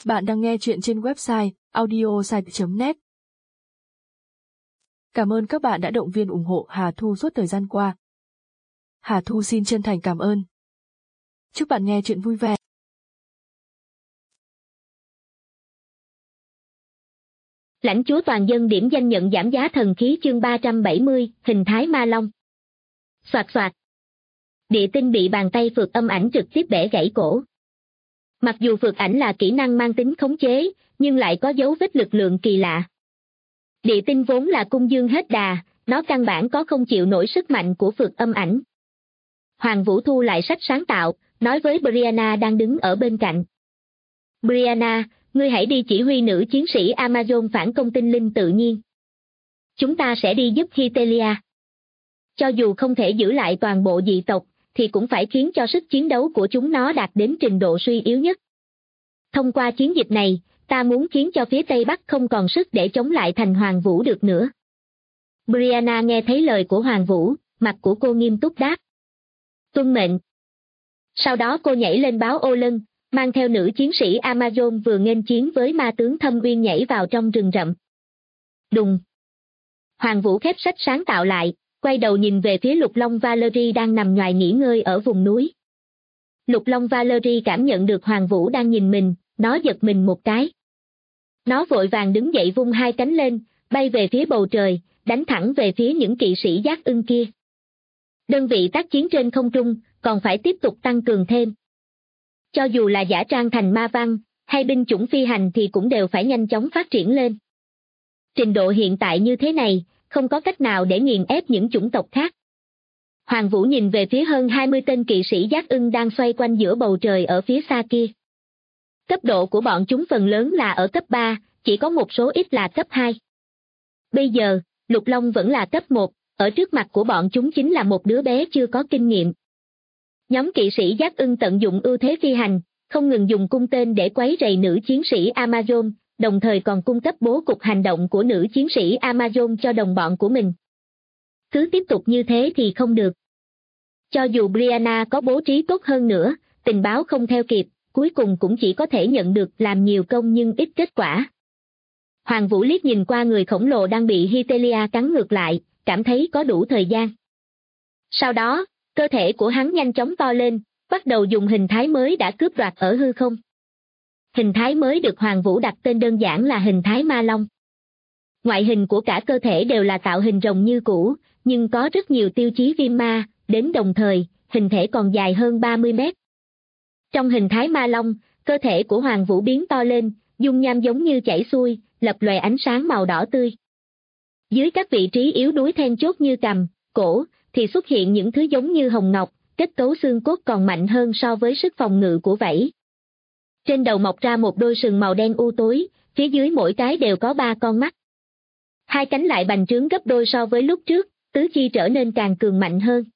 Bạn đang nghe chuyện trên website audiosite.net. Cảm ơn các bạn đã động viên ủng hộ Hà Thu suốt thời gian qua. Hà Thu xin chân thành cảm ơn. Chúc bạn nghe chuyện vui vẻ. Lãnh chúa toàn dân điểm danh nhận giảm giá thần khí chương 370, hình thái ma long. Soạt soạt. Địa tinh bị bàn tay phược âm ảnh trực tiếp bẻ gãy cổ. Mặc dù phược ảnh là kỹ năng mang tính khống chế, nhưng lại có dấu vết lực lượng kỳ lạ. Địa tinh vốn là cung dương hết đà, nó căn bản có không chịu nổi sức mạnh của phược âm ảnh. Hoàng Vũ thu lại sách sáng tạo, nói với Brianna đang đứng ở bên cạnh. Brianna, ngươi hãy đi chỉ huy nữ chiến sĩ Amazon phản công tinh linh tự nhiên. Chúng ta sẽ đi giúp Hytelia. Cho dù không thể giữ lại toàn bộ dị tộc, thì cũng phải khiến cho sức chiến đấu của chúng nó đạt đến trình độ suy yếu nhất. Thông qua chiến dịch này, ta muốn khiến cho phía Tây Bắc không còn sức để chống lại thành Hoàng Vũ được nữa. Brianna nghe thấy lời của Hoàng Vũ, mặt của cô nghiêm túc đáp. Tuân mệnh. Sau đó cô nhảy lên báo ô lân, mang theo nữ chiến sĩ Amazon vừa nghênh chiến với ma tướng Thâm Uyên nhảy vào trong rừng rậm. Đùng. Hoàng Vũ khép sách sáng tạo lại, quay đầu nhìn về phía Lục Long Valerie đang nằm nhoài nghỉ ngơi ở vùng núi. Lục Long Valerie cảm nhận được Hoàng Vũ đang nhìn mình, nó giật mình một cái. Nó vội vàng đứng dậy vung hai cánh lên, bay về phía bầu trời, đánh thẳng về phía những kỵ sĩ giác ưng kia. Đơn vị tác chiến trên không trung, còn phải tiếp tục tăng cường thêm. Cho dù là giả trang thành ma văn, hay binh chủng phi hành thì cũng đều phải nhanh chóng phát triển lên. Trình độ hiện tại như thế này, không có cách nào để nghiền ép những chủng tộc khác. Hoàng Vũ nhìn về phía hơn 20 tên kỵ sĩ giác ưng đang xoay quanh giữa bầu trời ở phía xa kia. Cấp độ của bọn chúng phần lớn là ở cấp 3, chỉ có một số ít là cấp 2. Bây giờ, Lục Long vẫn là cấp 1, ở trước mặt của bọn chúng chính là một đứa bé chưa có kinh nghiệm. Nhóm kỵ sĩ giác ưng tận dụng ưu thế phi hành, không ngừng dùng cung tên để quấy rầy nữ chiến sĩ Amazon, đồng thời còn cung cấp bố cục hành động của nữ chiến sĩ Amazon cho đồng bọn của mình. Cứ tiếp tục như thế thì không được. Cho dù Brianna có bố trí tốt hơn nữa, tình báo không theo kịp, cuối cùng cũng chỉ có thể nhận được làm nhiều công nhưng ít kết quả. Hoàng Vũ liếc nhìn qua người khổng lồ đang bị Hytelia cắn ngược lại, cảm thấy có đủ thời gian. Sau đó, cơ thể của hắn nhanh chóng to lên, bắt đầu dùng hình thái mới đã cướp đoạt ở hư không. Hình thái mới được Hoàng Vũ đặt tên đơn giản là hình thái ma long. Ngoại hình của cả cơ thể đều là tạo hình rồng như cũ, nhưng có rất nhiều tiêu chí viêm ma, đến đồng thời, hình thể còn dài hơn 30 mét. Trong hình thái ma long, cơ thể của Hoàng Vũ biến to lên, dung nham giống như chảy xuôi, lập lòe ánh sáng màu đỏ tươi. Dưới các vị trí yếu đuối then chốt như cằm, cổ, thì xuất hiện những thứ giống như hồng ngọc, kết cấu xương cốt còn mạnh hơn so với sức phòng ngự của vảy. Trên đầu mọc ra một đôi sừng màu đen u tối, phía dưới mỗi cái đều có 3 con mắt. Hai cánh lại bành trướng gấp đôi so với lúc trước, tứ chi trở nên càng cường mạnh hơn.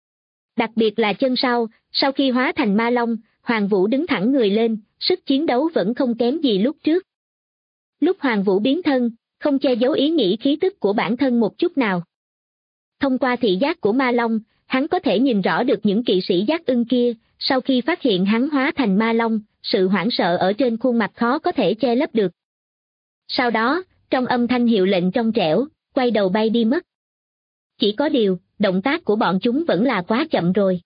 Đặc biệt là chân sau khi hóa thành ma long, Hoàng Vũ đứng thẳng người lên, sức chiến đấu vẫn không kém gì lúc trước. Lúc Hoàng Vũ biến thân, không che giấu ý nghĩ khí tức của bản thân một chút nào. Thông qua thị giác của ma long, hắn có thể nhìn rõ được những kỵ sĩ giác ưng kia, sau khi phát hiện hắn hóa thành ma long, sự hoảng sợ ở trên khuôn mặt khó có thể che lấp được. Sau đó, trong âm thanh hiệu lệnh trong trẻo, quay đầu bay đi mất. Chỉ có điều, động tác của bọn chúng vẫn là quá chậm rồi.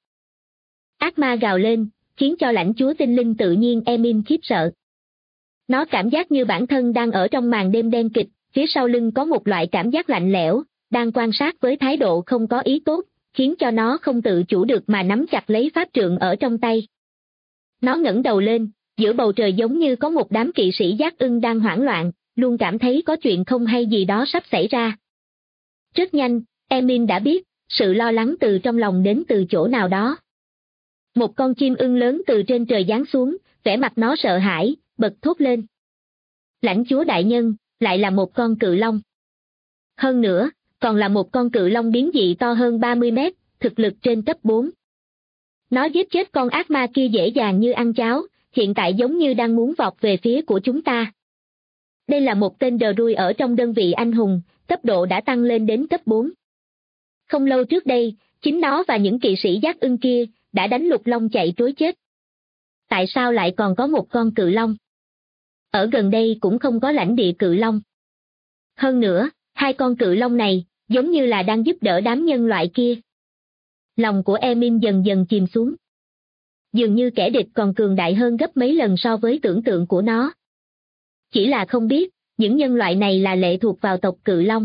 Ác ma gào lên, khiến cho lãnh chúa tinh linh tự nhiên Emin khiếp sợ. Nó cảm giác như bản thân đang ở trong màn đêm đen kịch, phía sau lưng có một loại cảm giác lạnh lẽo, đang quan sát với thái độ không có ý tốt, khiến cho nó không tự chủ được mà nắm chặt lấy pháp trượng ở trong tay. Nó ngẩng đầu lên, giữa bầu trời giống như có một đám kỵ sĩ giác ưng đang hoảng loạn, luôn cảm thấy có chuyện không hay gì đó sắp xảy ra. Rất nhanh, Emin đã biết, sự lo lắng từ trong lòng đến từ chỗ nào đó. Một con chim ưng lớn từ trên trời giáng xuống, vẻ mặt nó sợ hãi, bật thốt lên. Lãnh chúa đại nhân, lại là một con cự long. Hơn nữa, còn là một con cự long biến dị to hơn 30 mét, thực lực trên cấp 4. Nó giết chết con ác ma kia dễ dàng như ăn cháo, hiện tại giống như đang muốn vọt về phía của chúng ta. Đây là một tên đờ đuôi ở trong đơn vị anh hùng, cấp độ đã tăng lên đến cấp 4. Không lâu trước đây, chính nó và những kỵ sĩ giác ưng kia đã đánh Lục Long chạy trối chết. Tại sao lại còn có một con cự long? Ở gần đây cũng không có lãnh địa cự long. Hơn nữa, hai con cự long này, giống như là đang giúp đỡ đám nhân loại kia. Lòng của Emin dần dần chìm xuống. Dường như kẻ địch còn cường đại hơn gấp mấy lần so với tưởng tượng của nó. Chỉ là không biết, những nhân loại này là lệ thuộc vào tộc cự long.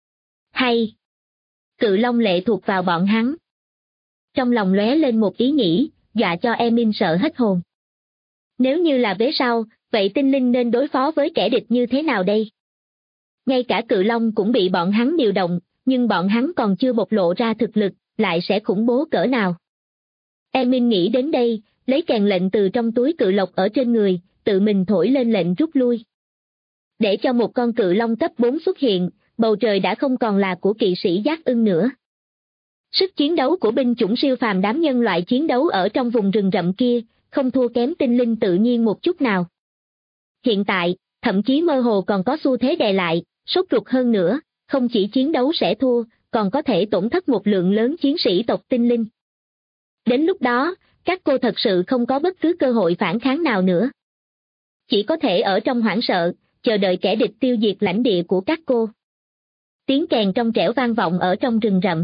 Hay, cự long lệ thuộc vào bọn hắn. Trong lòng lóe lên một ý nghĩ, dọa cho Emin sợ hết hồn. Nếu như là vế sau, vậy tinh linh nên đối phó với kẻ địch như thế nào đây? Ngay cả cự long cũng bị bọn hắn điều động, nhưng bọn hắn còn chưa bộc lộ ra thực lực, lại sẽ khủng bố cỡ nào. Emin nghĩ đến đây, lấy kèn lệnh từ trong túi cự lộc ở trên người, tự mình thổi lên lệnh rút lui. Để cho một con cự long cấp 4 xuất hiện, bầu trời đã không còn là của kỵ sĩ giác ưng nữa. Sức chiến đấu của binh chủng siêu phàm đám nhân loại chiến đấu ở trong vùng rừng rậm kia, không thua kém tinh linh tự nhiên một chút nào. Hiện tại, thậm chí mơ hồ còn có xu thế đè lại, sốt ruột hơn nữa, không chỉ chiến đấu sẽ thua, còn có thể tổn thất một lượng lớn chiến sĩ tộc tinh linh. Đến lúc đó, các cô thật sự không có bất cứ cơ hội phản kháng nào nữa. Chỉ có thể ở trong hoảng sợ, chờ đợi kẻ địch tiêu diệt lãnh địa của các cô. Tiếng kèn trong trẻo vang vọng ở trong rừng rậm.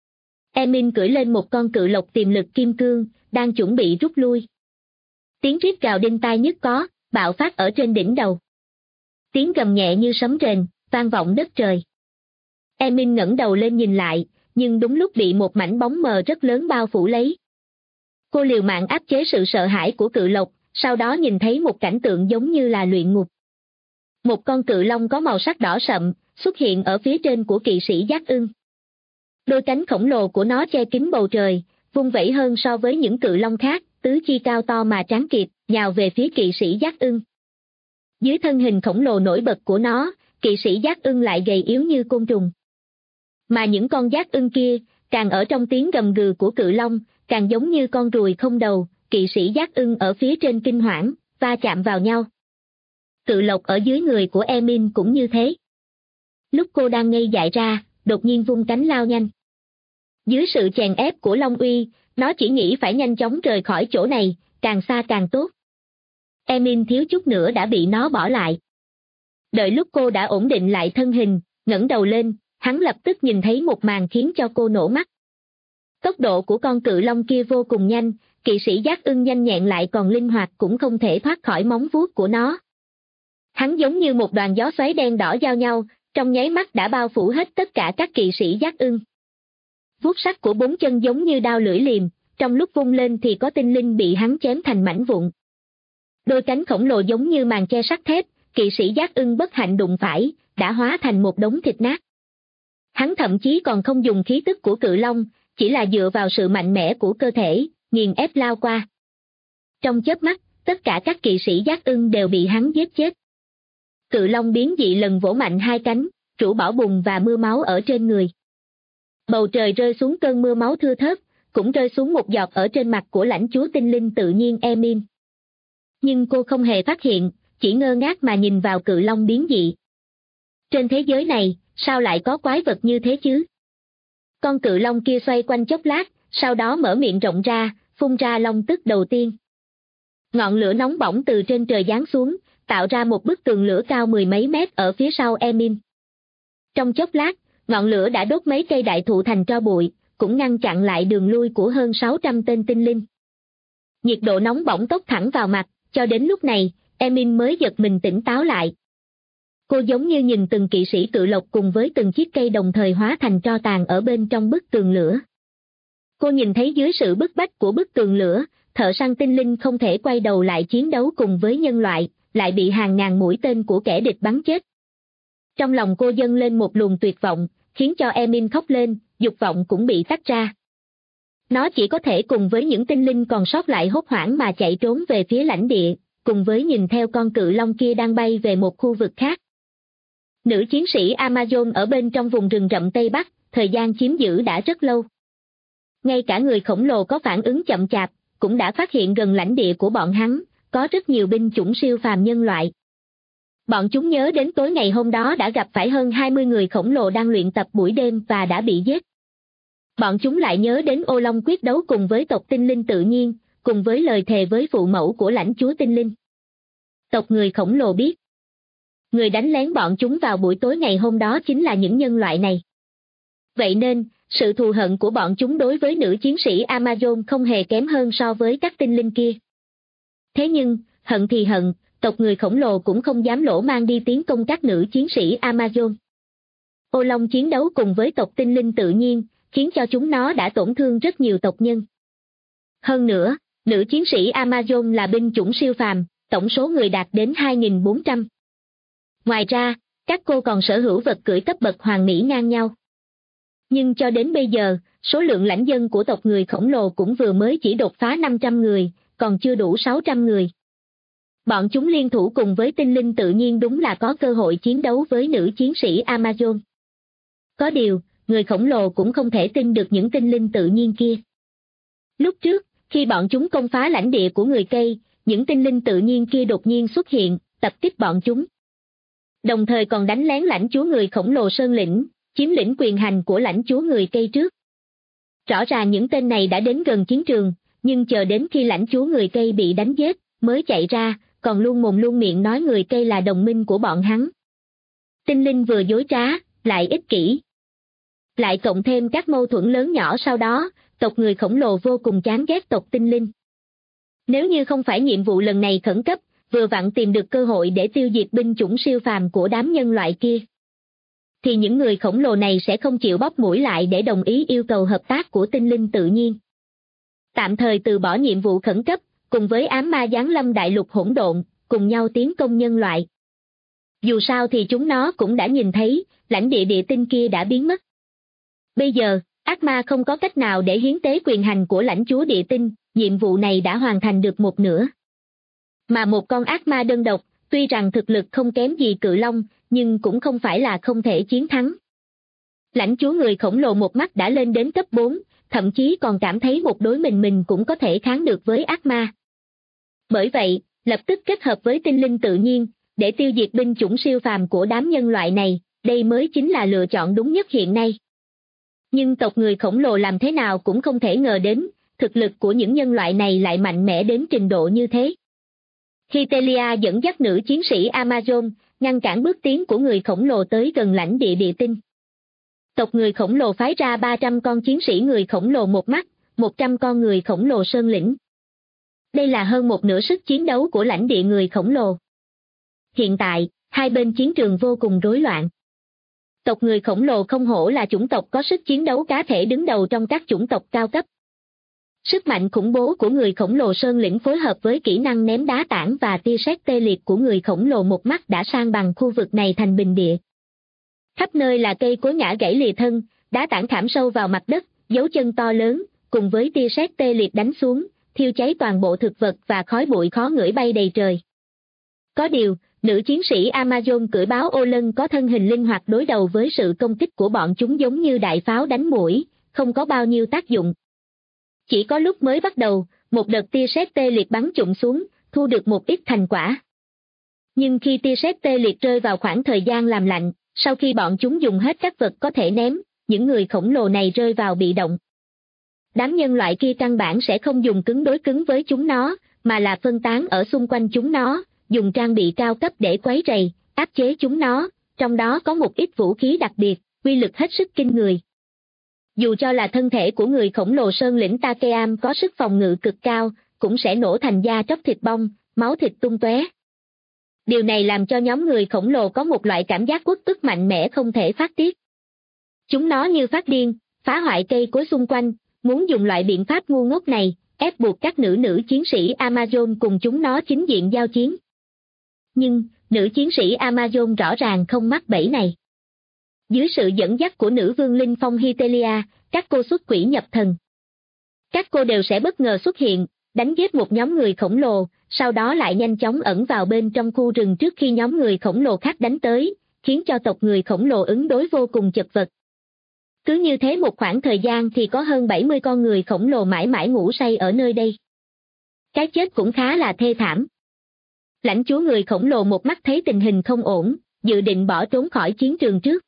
Emin cưỡi lên một con cự lộc tiềm lực kim cương, đang chuẩn bị rút lui. Tiếng rít gào đinh tai nhức có, bạo phát ở trên đỉnh đầu. Tiếng gầm nhẹ như sấm rền, vang vọng đất trời. Emin ngẩng đầu lên nhìn lại, nhưng đúng lúc bị một mảnh bóng mờ rất lớn bao phủ lấy. Cô liều mạng áp chế sự sợ hãi của cự lộc, sau đó nhìn thấy một cảnh tượng giống như là luyện ngục. Một con cự long có màu sắc đỏ sậm, xuất hiện ở phía trên của kỵ sĩ giác ưng. Đôi cánh khổng lồ của nó che kín bầu trời, vung vẩy hơn so với những cự long khác, tứ chi cao to mà tráng kiệt, nhào về phía kỵ sĩ giác ưng. Dưới thân hình khổng lồ nổi bật của nó, kỵ sĩ giác ưng lại gầy yếu như côn trùng. Mà những con giác ưng kia, càng ở trong tiếng gầm gừ của cự long, càng giống như con ruồi không đầu, kỵ sĩ giác ưng ở phía trên kinh hoảng, va chạm vào nhau. Cự lộc ở dưới người của Emin cũng như thế. Lúc cô đang ngây dại ra, đột nhiên vung cánh lao nhanh. Dưới sự chèn ép của Long Uy, nó chỉ nghĩ phải nhanh chóng rời khỏi chỗ này, càng xa càng tốt. Emin thiếu chút nữa đã bị nó bỏ lại. Đợi lúc cô đã ổn định lại thân hình, ngẩng đầu lên, hắn lập tức nhìn thấy một màn khiến cho cô nổ mắt. Tốc độ của con cự long kia vô cùng nhanh, kỵ sĩ giác ưng nhanh nhẹn lại còn linh hoạt cũng không thể thoát khỏi móng vuốt của nó. Hắn giống như một đoàn gió xoáy đen đỏ giao nhau, trong nháy mắt đã bao phủ hết tất cả các kỵ sĩ giác ưng. Vuốt sắc của bốn chân giống như đao lưỡi liềm, trong lúc vung lên thì có tinh linh bị hắn chém thành mảnh vụn. Đôi cánh khổng lồ giống như màn che sắt thép, kỵ sĩ giác ưng bất hạnh đụng phải, đã hóa thành một đống thịt nát. Hắn thậm chí còn không dùng khí tức của cự long, chỉ là dựa vào sự mạnh mẽ của cơ thể, nghiền ép lao qua. Trong chớp mắt, tất cả các kỵ sĩ giác ưng đều bị hắn giết chết. Cự long biến dị lần vỗ mạnh hai cánh, trũ bão bùng và mưa máu ở trên người. Bầu trời rơi xuống cơn mưa máu thưa thớt, cũng rơi xuống một giọt ở trên mặt của lãnh chúa tinh linh tự nhiên Emin. Nhưng cô không hề phát hiện, chỉ ngơ ngác mà nhìn vào cự long biến dị. Trên thế giới này, sao lại có quái vật như thế chứ? Con cự long kia xoay quanh chốc lát, sau đó mở miệng rộng ra, phun ra long tức đầu tiên. Ngọn lửa nóng bỏng từ trên trời giáng xuống, tạo ra một bức tường lửa cao mười mấy mét ở phía sau Emin. Trong chốc lát, ngọn lửa đã đốt mấy cây đại thụ thành tro bụi, cũng ngăn chặn lại đường lui của hơn 600 tên tinh linh. Nhiệt độ nóng bỏng tốc thẳng vào mặt, cho đến lúc này, Emin mới giật mình tỉnh táo lại. Cô giống như nhìn từng kỵ sĩ cự lộc cùng với từng chiếc cây đồng thời hóa thành tro tàn ở bên trong bức tường lửa. Cô nhìn thấy dưới sự bức bách của bức tường lửa, thợ săn tinh linh không thể quay đầu lại chiến đấu cùng với nhân loại, lại bị hàng ngàn mũi tên của kẻ địch bắn chết. Trong lòng cô dâng lên một luồng tuyệt vọng, khiến cho Emin khóc lên, dục vọng cũng bị tách ra. Nó chỉ có thể cùng với những tinh linh còn sót lại hốt hoảng mà chạy trốn về phía lãnh địa, cùng với nhìn theo con cự long kia đang bay về một khu vực khác. Nữ chiến sĩ Amazon ở bên trong vùng rừng rậm Tây Bắc, thời gian chiếm giữ đã rất lâu. Ngay cả người khổng lồ có phản ứng chậm chạp, cũng đã phát hiện gần lãnh địa của bọn hắn, có rất nhiều binh chủng siêu phàm nhân loại. Bọn chúng nhớ đến tối ngày hôm đó đã gặp phải hơn 20 người khổng lồ đang luyện tập buổi đêm và đã bị giết. Bọn chúng lại nhớ đến Ô Long quyết đấu cùng với tộc tinh linh tự nhiên, cùng với lời thề với phụ mẫu của lãnh chúa tinh linh. Tộc người khổng lồ biết. Người đánh lén bọn chúng vào buổi tối ngày hôm đó chính là những nhân loại này. Vậy nên, sự thù hận của bọn chúng đối với nữ chiến sĩ Amazon không hề kém hơn so với các tinh linh kia. Thế nhưng, hận thì hận, tộc người khổng lồ cũng không dám lỗ mang đi tiến công các nữ chiến sĩ Amazon. Ô Long chiến đấu cùng với tộc tinh linh tự nhiên, khiến cho chúng nó đã tổn thương rất nhiều tộc nhân. Hơn nữa, nữ chiến sĩ Amazon là binh chủng siêu phàm, tổng số người đạt đến 2.400. Ngoài ra, các cô còn sở hữu vật cưỡi cấp bậc hoàng mỹ ngang nhau. Nhưng cho đến bây giờ, số lượng lãnh dân của tộc người khổng lồ cũng vừa mới chỉ đột phá 500 người, còn chưa đủ 600 người. Bọn chúng liên thủ cùng với tinh linh tự nhiên đúng là có cơ hội chiến đấu với nữ chiến sĩ Amazon. Có điều, người khổng lồ cũng không thể tin được những tinh linh tự nhiên kia. Lúc trước, khi bọn chúng công phá lãnh địa của người cây, những tinh linh tự nhiên kia đột nhiên xuất hiện, tập kích bọn chúng. Đồng thời còn đánh lén lãnh chúa người khổng lồ Sơn Lĩnh, chiếm lĩnh quyền hành của lãnh chúa người cây trước. Rõ ràng những tên này đã đến gần chiến trường, nhưng chờ đến khi lãnh chúa người cây bị đánh giết, mới chạy ra, còn luôn mồm luôn miệng nói người cây là đồng minh của bọn hắn. Tinh linh vừa dối trá, lại ích kỷ. Lại cộng thêm các mâu thuẫn lớn nhỏ sau đó, tộc người khổng lồ vô cùng chán ghét tộc tinh linh. Nếu như không phải nhiệm vụ lần này khẩn cấp, vừa vặn tìm được cơ hội để tiêu diệt binh chủng siêu phàm của đám nhân loại kia, thì những người khổng lồ này sẽ không chịu bóp mũi lại để đồng ý yêu cầu hợp tác của tinh linh tự nhiên. Tạm thời từ bỏ nhiệm vụ khẩn cấp, cùng với ám ma giáng lâm đại lục hỗn độn, cùng nhau tiến công nhân loại. Dù sao thì chúng nó cũng đã nhìn thấy, lãnh địa địa tinh kia đã biến mất. Bây giờ, ác ma không có cách nào để hiến tế quyền hành của lãnh chúa địa tinh, nhiệm vụ này đã hoàn thành được một nửa. Mà một con ác ma đơn độc, tuy rằng thực lực không kém gì cự long, nhưng cũng không phải là không thể chiến thắng. Lãnh chúa người khổng lồ một mắt đã lên đến cấp 4, thậm chí còn cảm thấy một đối mình cũng có thể kháng được với ác ma. Bởi vậy, lập tức kết hợp với tinh linh tự nhiên, để tiêu diệt binh chủng siêu phàm của đám nhân loại này, đây mới chính là lựa chọn đúng nhất hiện nay. Nhưng tộc người khổng lồ làm thế nào cũng không thể ngờ đến, thực lực của những nhân loại này lại mạnh mẽ đến trình độ như thế. Hytelia dẫn dắt nữ chiến sĩ Amazon, ngăn cản bước tiến của người khổng lồ tới gần lãnh địa địa tinh. Tộc người khổng lồ phái ra 300 con chiến sĩ người khổng lồ một mắt, 100 con người khổng lồ Sơn Lĩnh. Đây là hơn một nửa sức chiến đấu của lãnh địa người khổng lồ. Hiện tại, hai bên chiến trường vô cùng rối loạn. Tộc người khổng lồ không hổ là chủng tộc có sức chiến đấu cá thể đứng đầu trong các chủng tộc cao cấp. Sức mạnh khủng bố của người khổng lồ Sơn Lĩnh phối hợp với kỹ năng ném đá tảng và tia sét tê liệt của người khổng lồ một mắt đã san bằng khu vực này thành bình địa. Khắp nơi là cây cối ngã gãy lìa thân, đá tảng khảm sâu vào mặt đất, dấu chân to lớn, cùng với tia sét tê liệt đánh xuống, thiêu cháy toàn bộ thực vật và khói bụi khó ngửi bay đầy trời. Có điều, nữ chiến sĩ Amazon cưỡi báo ô lân có thân hình linh hoạt đối đầu với sự công kích của bọn chúng giống như đại pháo đánh muỗi, không có bao nhiêu tác dụng. Chỉ có lúc mới bắt đầu, một đợt tia sét tê liệt bắn trụm xuống, thu được một ít thành quả. Nhưng khi tia sét tê liệt rơi vào khoảng thời gian làm lạnh, sau khi bọn chúng dùng hết các vật có thể ném, những người khổng lồ này rơi vào bị động. Đám nhân loại kia căn bản sẽ không dùng cứng đối cứng với chúng nó, mà là phân tán ở xung quanh chúng nó, dùng trang bị cao cấp để quấy rầy, áp chế chúng nó, trong đó có một ít vũ khí đặc biệt, uy lực hết sức kinh người. Dù cho là thân thể của người khổng lồ Sơn Lĩnh Takeam có sức phòng ngự cực cao, cũng sẽ nổ thành da tróc thịt bong, máu thịt tung tóe. Điều này làm cho nhóm người khổng lồ có một loại cảm giác uất ức mạnh mẽ không thể phát tiết. Chúng nó như phát điên, phá hoại cây cối xung quanh, muốn dùng loại biện pháp ngu ngốc này, ép buộc các nữ chiến sĩ Amazon cùng chúng nó chính diện giao chiến. Nhưng, nữ chiến sĩ Amazon rõ ràng không mắc bẫy này. Dưới sự dẫn dắt của nữ vương linh phong Hytelia, các cô xuất quỷ nhập thần. Các cô đều sẽ bất ngờ xuất hiện, đánh giết một nhóm người khổng lồ, sau đó lại nhanh chóng ẩn vào bên trong khu rừng trước khi nhóm người khổng lồ khác đánh tới, khiến cho tộc người khổng lồ ứng đối vô cùng chật vật. Cứ như thế một khoảng thời gian thì có hơn 70 con người khổng lồ mãi mãi ngủ say ở nơi đây. Cái chết cũng khá là thê thảm. Lãnh chúa người khổng lồ một mắt thấy tình hình không ổn, dự định bỏ trốn khỏi chiến trường trước.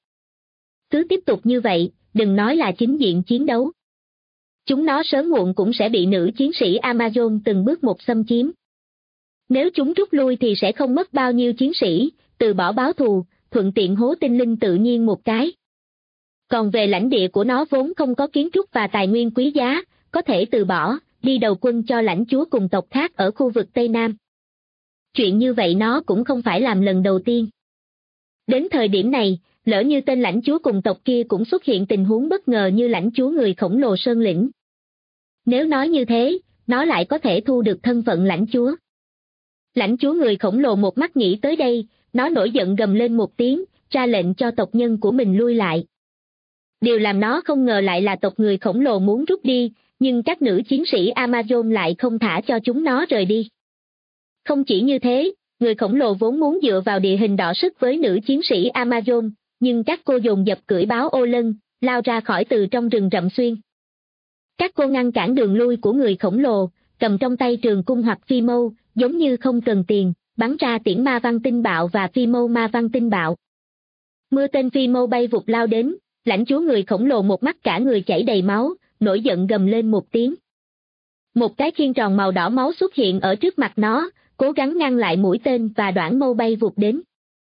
Cứ tiếp tục như vậy, đừng nói là chính diện chiến đấu. Chúng nó sớm muộn cũng sẽ bị nữ chiến sĩ Amazon từng bước một xâm chiếm. Nếu chúng rút lui thì sẽ không mất bao nhiêu chiến sĩ, từ bỏ báo thù, thuận tiện hố tinh linh tự nhiên một cái. Còn về lãnh địa của nó vốn không có kiến trúc và tài nguyên quý giá, có thể từ bỏ, đi đầu quân cho lãnh chúa cùng tộc khác ở khu vực Tây Nam. Chuyện như vậy nó cũng không phải làm lần đầu tiên. Đến thời điểm này, lỡ như tên lãnh chúa cùng tộc kia cũng xuất hiện tình huống bất ngờ như lãnh chúa người khổng lồ Sơn Lĩnh. Nếu nói như thế, nó lại có thể thu được thân phận lãnh chúa. Lãnh chúa người khổng lồ một mắt nghĩ tới đây, nó nổi giận gầm lên một tiếng, ra lệnh cho tộc nhân của mình lui lại. Điều làm nó không ngờ lại là tộc người khổng lồ muốn rút đi, nhưng các nữ chiến sĩ Amazon lại không thả cho chúng nó rời đi. Không chỉ như thế, người khổng lồ vốn muốn dựa vào địa hình đọ sức với nữ chiến sĩ Amazon, nhưng các cô dồn dập cưỡi báo ô lân, lao ra khỏi từ trong rừng rậm xuyên. Các cô ngăn cản đường lui của người khổng lồ, cầm trong tay trường cung hoặc phi mâu, giống như không cần tiền, bắn ra tiễn ma văn tinh bạo và phi mâu ma văn tinh bạo. Mưa tên phi mâu bay vụt lao đến, lãnh chúa người khổng lồ một mắt cả người chảy đầy máu, nổi giận gầm lên một tiếng. Một cái khiên tròn màu đỏ máu xuất hiện ở trước mặt nó, cố gắng ngăn lại mũi tên và đoản mâu bay vụt đến.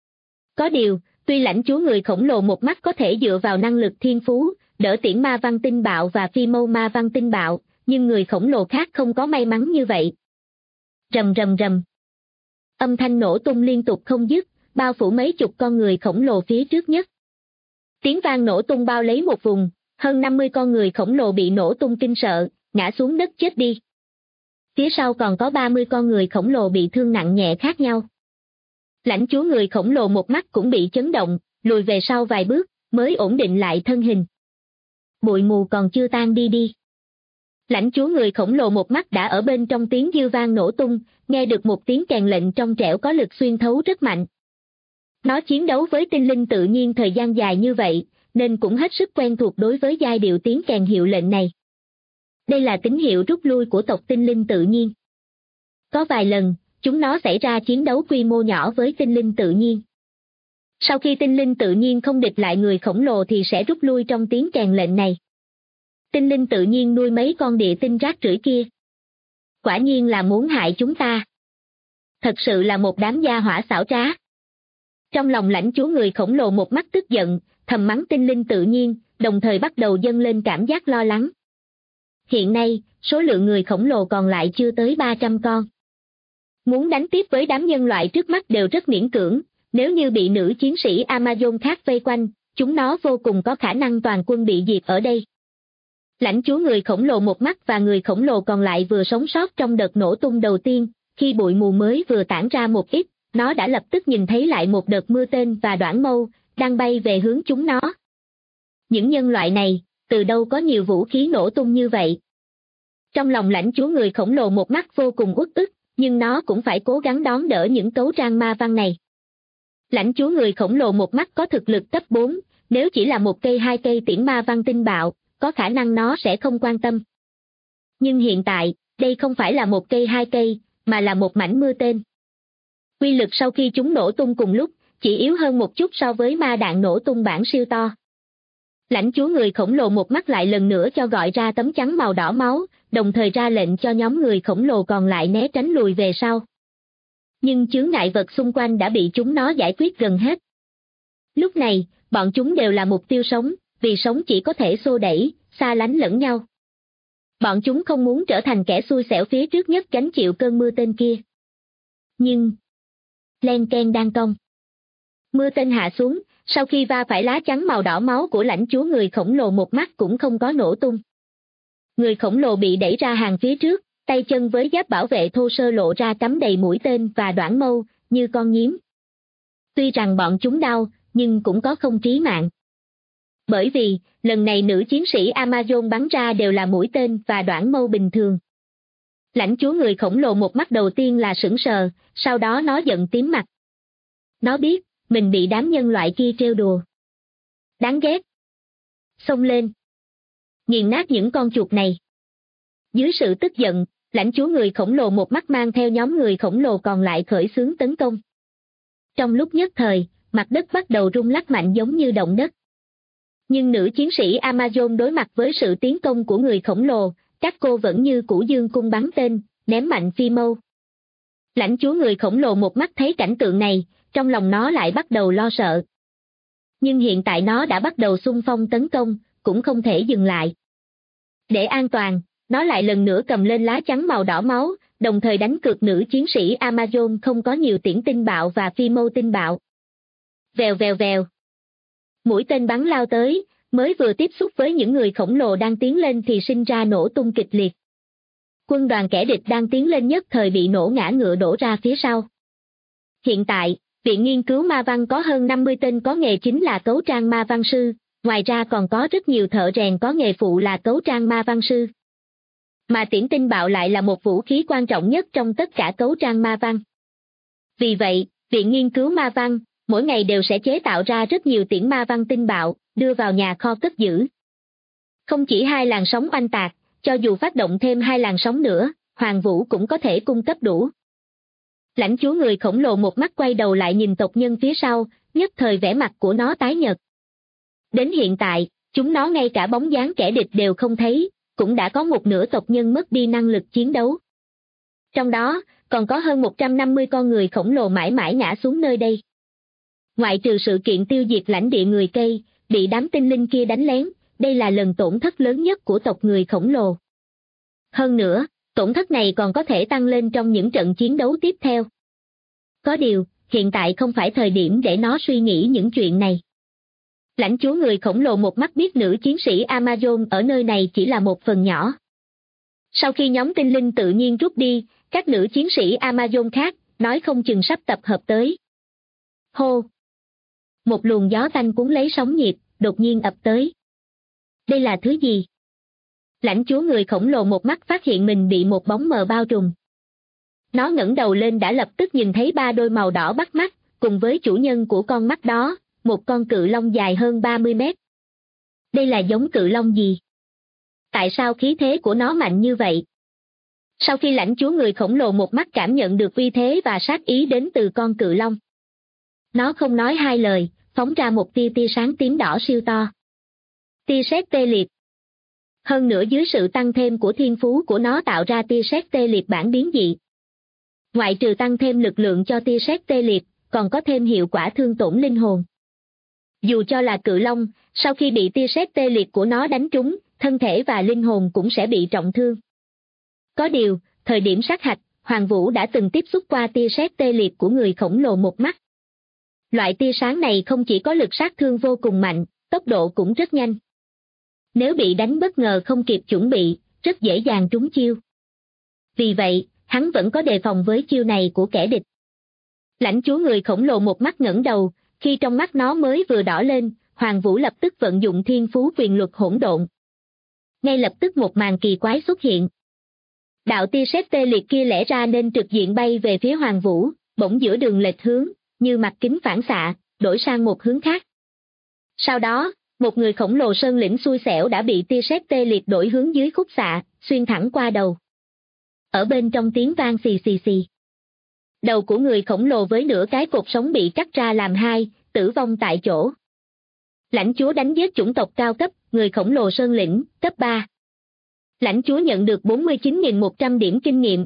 Có điều, tuy lãnh chúa người khổng lồ một mắt có thể dựa vào năng lực thiên phú, đỡ tiễn ma văn tinh bạo và phi mâu ma văn tinh bạo, nhưng người khổng lồ khác không có may mắn như vậy. Rầm rầm rầm. Âm thanh nổ tung liên tục không dứt, bao phủ mấy chục con người khổng lồ phía trước nhất. Tiếng vang nổ tung bao lấy một vùng, hơn 50 con người khổng lồ bị nổ tung kinh sợ, ngã xuống đất chết đi. Phía sau còn có 30 con người khổng lồ bị thương nặng nhẹ khác nhau. Lãnh chúa người khổng lồ một mắt cũng bị chấn động, lùi về sau vài bước, mới ổn định lại thân hình. Bụi mù còn chưa tan đi. Lãnh chúa người khổng lồ một mắt đã ở bên trong tiếng dư vang nổ tung, nghe được một tiếng kèn lệnh trong trẻo có lực xuyên thấu rất mạnh. Nó chiến đấu với tinh linh tự nhiên thời gian dài như vậy, nên cũng hết sức quen thuộc đối với giai điệu tiếng kèn hiệu lệnh này. Đây là tín hiệu rút lui của tộc tinh linh tự nhiên. Có vài lần, chúng nó xảy ra chiến đấu quy mô nhỏ với tinh linh tự nhiên. Sau khi tinh linh tự nhiên không địch lại người khổng lồ thì sẽ rút lui trong tiếng kèn lệnh này. Tinh linh tự nhiên nuôi mấy con địa tinh rác rưởi kia. Quả nhiên là muốn hại chúng ta. Thật sự là một đám gia hỏa xảo trá. Trong lòng lãnh chúa người khổng lồ một mắt tức giận, thầm mắng tinh linh tự nhiên, đồng thời bắt đầu dâng lên cảm giác lo lắng. Hiện nay, số lượng người khổng lồ còn lại chưa tới 300 con. Muốn đánh tiếp với đám nhân loại trước mắt đều rất miễn cưỡng, nếu như bị nữ chiến sĩ Amazon khác vây quanh, chúng nó vô cùng có khả năng toàn quân bị diệt ở đây. Lãnh chúa người khổng lồ một mắt và người khổng lồ còn lại vừa sống sót trong đợt nổ tung đầu tiên, khi bụi mù mới vừa tản ra một ít, nó đã lập tức nhìn thấy lại một đợt mưa tên và đoản mâu, đang bay về hướng chúng nó. Những nhân loại này, từ đâu có nhiều vũ khí nổ tung như vậy? Trong lòng lãnh chúa người khổng lồ một mắt vô cùng uất ức, nhưng nó cũng phải cố gắng đón đỡ những cấu trang ma văn này. Lãnh chúa người khổng lồ một mắt có thực lực cấp 4, nếu chỉ là một cây hai cây tiễn ma văn tinh bạo, có khả năng nó sẽ không quan tâm. Nhưng hiện tại, đây không phải là một cây hai cây, mà là một mảnh mưa tên. Quy lực sau khi chúng nổ tung cùng lúc, chỉ yếu hơn một chút so với ma đạn nổ tung bản siêu to. Lãnh chúa người khổng lồ một mắt lại lần nữa cho gọi ra tấm chắn màu đỏ máu, đồng thời ra lệnh cho nhóm người khổng lồ còn lại né tránh lùi về sau. Nhưng chướng ngại vật xung quanh đã bị chúng nó giải quyết gần hết. Lúc này, bọn chúng đều là mục tiêu sống, vì sống chỉ có thể xô đẩy, xa lánh lẫn nhau. Bọn chúng không muốn trở thành kẻ xui xẻo phía trước nhất gánh chịu cơn mưa tên kia. Nhưng, len ken đang cong. Mưa tên hạ xuống, sau khi va phải lá chắn màu đỏ máu của lãnh chúa người khổng lồ một mắt cũng không có nổ tung. Người khổng lồ bị đẩy ra hàng phía trước, tay chân với giáp bảo vệ thô sơ lộ ra cắm đầy mũi tên và đoản mâu, như con nhím. Tuy rằng bọn chúng đau, nhưng cũng có không chí mạng. Bởi vì, lần này nữ chiến sĩ Amazon bắn ra đều là mũi tên và đoản mâu bình thường. Lãnh chúa người khổng lồ một mắt đầu tiên là sững sờ, sau đó nó giận tím mặt. Nó biết, mình bị đám nhân loại kia trêu đùa. Đáng ghét. Xông lên. Nghiền nát những con chuột này. Dưới sự tức giận, lãnh chúa người khổng lồ một mắt mang theo nhóm người khổng lồ còn lại khởi xướng tấn công. Trong lúc nhất thời, mặt đất bắt đầu rung lắc mạnh giống như động đất. Nhưng nữ chiến sĩ Amazon đối mặt với sự tiến công của người khổng lồ, các cô vẫn như cũ dương cung bắn tên, ném mạnh phi mâu. Lãnh chúa người khổng lồ một mắt thấy cảnh tượng này, trong lòng nó lại bắt đầu lo sợ. Nhưng hiện tại nó đã bắt đầu xung phong tấn công, cũng không thể dừng lại. Để an toàn, nó lại lần nữa cầm lên lá chắn màu đỏ máu, đồng thời đánh cược nữ chiến sĩ Amazon không có nhiều tiễn tinh bạo và phi mâu tinh bạo. Vèo vèo vèo. Mũi tên bắn lao tới, mới vừa tiếp xúc với những người khổng lồ đang tiến lên thì sinh ra nổ tung kịch liệt. Quân đoàn kẻ địch đang tiến lên nhất thời bị nổ ngã ngựa đổ ra phía sau. Hiện tại, Viện Nghiên cứu Ma Văn có hơn 50 tên có nghề chính là cấu trang ma văn sư, ngoài ra còn có rất nhiều thợ rèn có nghề phụ là cấu trang ma văn sư. Mà tiễn tinh bạo lại là một vũ khí quan trọng nhất trong tất cả cấu trang ma văn. Vì vậy, Viện Nghiên cứu Ma Văn, mỗi ngày đều sẽ chế tạo ra rất nhiều tiễn ma văn tinh bạo, đưa vào nhà kho cất giữ. Không chỉ 2 làn sóng oanh tạc, cho dù phát động thêm 2 làn sóng nữa, Hoàng Vũ cũng có thể cung cấp đủ. Lãnh chúa người khổng lồ một mắt quay đầu lại nhìn tộc nhân phía sau, nhất thời vẻ mặt của nó tái nhợt. Đến hiện tại, chúng nó ngay cả bóng dáng kẻ địch đều không thấy, cũng đã có một nửa tộc nhân mất đi năng lực chiến đấu. Trong đó, còn có hơn 150 con người khổng lồ mãi mãi ngã xuống nơi đây. Ngoại trừ sự kiện tiêu diệt lãnh địa người cây, bị đám tinh linh kia đánh lén, đây là lần tổn thất lớn nhất của tộc người khổng lồ. Hơn nữa, tổn thất này còn có thể tăng lên trong những trận chiến đấu tiếp theo. Có điều, hiện tại không phải thời điểm để nó suy nghĩ những chuyện này. Lãnh chúa người khổng lồ một mắt biết nữ chiến sĩ Amazon ở nơi này chỉ là một phần nhỏ. Sau khi nhóm tinh linh tự nhiên rút đi, các nữ chiến sĩ Amazon khác, nói không chừng sắp tập hợp tới. Hô! Một luồng gió tanh cuốn lấy sóng nhiệt, đột nhiên ập tới. Đây là thứ gì? Lãnh chúa người khổng lồ một mắt phát hiện mình bị một bóng mờ bao trùm. Nó ngẩng đầu lên đã lập tức nhìn thấy 3 đôi màu đỏ bắt mắt, cùng với chủ nhân của con mắt đó, một con cự long dài hơn 30 mét. Đây là giống cự long gì? Tại sao khí thế của nó mạnh như vậy? Sau khi lãnh chúa người khổng lồ một mắt cảm nhận được uy thế và sát ý đến từ con cự long, nó không nói 2 lời, phóng ra một tia sáng tím đỏ siêu to. Tia sét tê liệt. Hơn nữa dưới sự tăng thêm của thiên phú của nó tạo ra tia sét tê liệt bản biến dị. Ngoại trừ tăng thêm lực lượng cho tia sét tê liệt, còn có thêm hiệu quả thương tổn linh hồn. Dù cho là cự long, sau khi bị tia sét tê liệt của nó đánh trúng, thân thể và linh hồn cũng sẽ bị trọng thương. Có điều, thời điểm sát hạch, Hoàng Vũ đã từng tiếp xúc qua tia sét tê liệt của người khổng lồ một mắt. Loại tia sáng này không chỉ có lực sát thương vô cùng mạnh, tốc độ cũng rất nhanh. Nếu bị đánh bất ngờ không kịp chuẩn bị, rất dễ dàng trúng chiêu. Vì vậy, hắn vẫn có đề phòng với chiêu này của kẻ địch. Lãnh chúa người khổng lồ một mắt ngẩng đầu, khi trong mắt nó mới vừa đỏ lên, Hoàng Vũ lập tức vận dụng thiên phú quyền luật hỗn độn. Ngay lập tức một màn kỳ quái xuất hiện. Đạo tia sét tê liệt kia lẽ ra nên trực diện bay về phía Hoàng Vũ, bỗng giữa đường lệch hướng, như mặt kính phản xạ, đổi sang một hướng khác. Sau đó, một người khổng lồ sơn lĩnh xui xẻo đã bị tia sét tê liệt đổi hướng dưới khúc xạ, xuyên thẳng qua đầu. Ở bên trong tiếng vang xì xì xì. Đầu của người khổng lồ với nửa cái cột sống bị cắt ra làm 2, tử vong tại chỗ. Lãnh chúa đánh giết chủng tộc cao cấp, người khổng lồ sơn lĩnh, cấp 3. Lãnh chúa nhận được 49.100 điểm kinh nghiệm,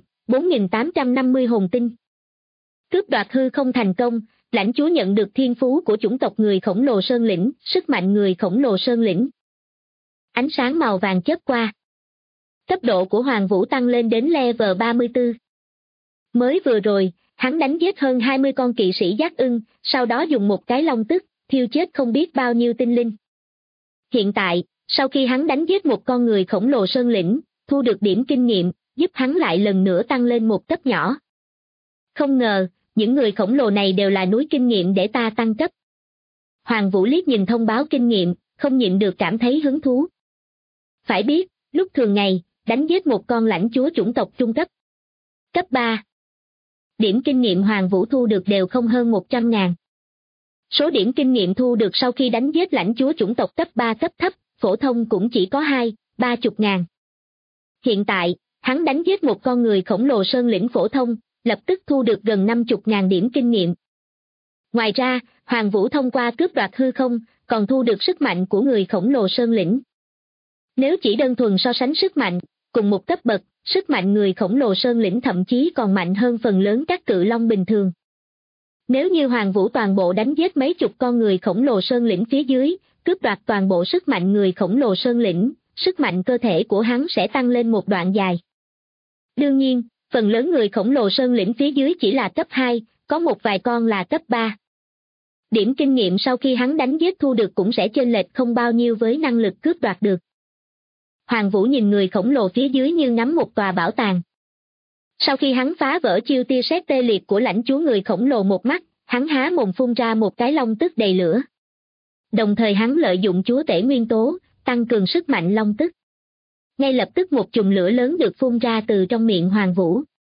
4.850 hồn tinh. Cướp đoạt hư không thành công, lãnh chúa nhận được thiên phú của chủng tộc người khổng lồ sơn lĩnh, sức mạnh người khổng lồ sơn lĩnh. Ánh sáng màu vàng chớp qua. Cấp độ của Hoàng Vũ tăng lên đến level 34. Mới vừa rồi, hắn đánh giết hơn 20 con kỵ sĩ giác ưng, sau đó dùng một cái long tức, thiêu chết không biết bao nhiêu tinh linh. Hiện tại, sau khi hắn đánh giết một con người khổng lồ sơn lĩnh, thu được điểm kinh nghiệm, giúp hắn lại lần nữa tăng lên một cấp nhỏ. Không ngờ, những người khổng lồ này đều là núi kinh nghiệm để ta tăng cấp. Hoàng Vũ liếc nhìn thông báo kinh nghiệm, không nhịn được cảm thấy hứng thú. Phải biết, lúc thường ngày, đánh giết một con lãnh chúa chủng tộc trung cấp. Cấp 3. Điểm kinh nghiệm Hoàng Vũ thu được đều không hơn 100.000. Số điểm kinh nghiệm thu được sau khi đánh giết lãnh chúa chủng tộc cấp 3 cấp thấp, phổ thông cũng chỉ có 20-30.000. Hiện tại, hắn đánh giết một con người khổng lồ sơn lĩnh phổ thông, lập tức thu được gần 50.000 điểm kinh nghiệm. Ngoài ra, Hoàng Vũ thông qua cướp đoạt hư không, còn thu được sức mạnh của người khổng lồ sơn lĩnh. Nếu chỉ đơn thuần so sánh sức mạnh, cùng một cấp bậc, sức mạnh người khổng lồ sơn lĩnh thậm chí còn mạnh hơn phần lớn các cự long bình thường. Nếu như Hoàng Vũ toàn bộ đánh giết mấy chục con người khổng lồ sơn lĩnh phía dưới, cướp đoạt toàn bộ sức mạnh người khổng lồ sơn lĩnh, sức mạnh cơ thể của hắn sẽ tăng lên một đoạn dài. Đương nhiên, phần lớn người khổng lồ sơn lĩnh phía dưới chỉ là cấp 2, có một vài con là cấp 3. Điểm kinh nghiệm sau khi hắn đánh giết thu được cũng sẽ chênh lệch không bao nhiêu với năng lực cướp đoạt được. Hoàng Vũ nhìn người khổng lồ phía dưới như ngắm một tòa bảo tàng. Sau khi hắn phá vỡ chiêu tia sét tê liệt của lãnh chúa người khổng lồ một mắt, hắn há mồm phun ra một cái long tức đầy lửa. Đồng thời hắn lợi dụng chúa tể nguyên tố, tăng cường sức mạnh long tức. Ngay lập tức một chùm lửa lớn được phun ra từ trong miệng Hoàng Vũ.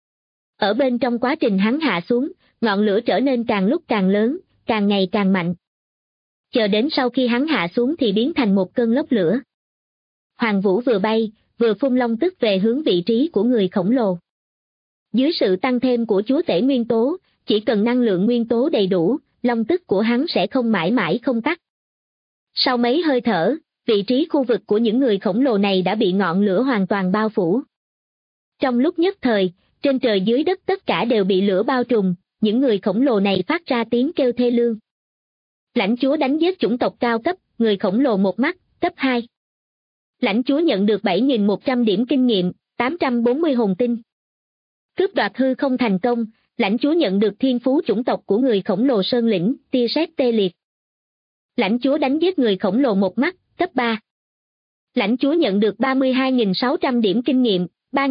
Ở bên trong quá trình hắn hạ xuống, ngọn lửa trở nên càng lúc càng lớn, càng ngày càng mạnh. Chờ đến sau khi hắn hạ xuống thì biến thành một cơn lốc lửa. Hoàng Vũ vừa bay, vừa phun long tức về hướng vị trí của người khổng lồ. Dưới sự tăng thêm của chúa tể nguyên tố, chỉ cần năng lượng nguyên tố đầy đủ, long tức của hắn sẽ không mãi mãi không tắt. Sau mấy hơi thở, vị trí khu vực của những người khổng lồ này đã bị ngọn lửa hoàn toàn bao phủ. Trong lúc nhất thời, trên trời dưới đất tất cả đều bị lửa bao trùm, những người khổng lồ này phát ra tiếng kêu thê lương. Lãnh chúa đánh giết chủng tộc cao cấp, người khổng lồ một mắt, cấp 2. Lãnh chúa nhận được 7.100 điểm kinh nghiệm, 840 hồn tinh. Cướp đoạt hư không thành công, lãnh chúa nhận được thiên phú chủng tộc của người khổng lồ sơn lĩnh, tia sét tê liệt. Lãnh chúa đánh giết người khổng lồ một mắt, cấp 3. Lãnh chúa nhận được 32.600 điểm kinh nghiệm,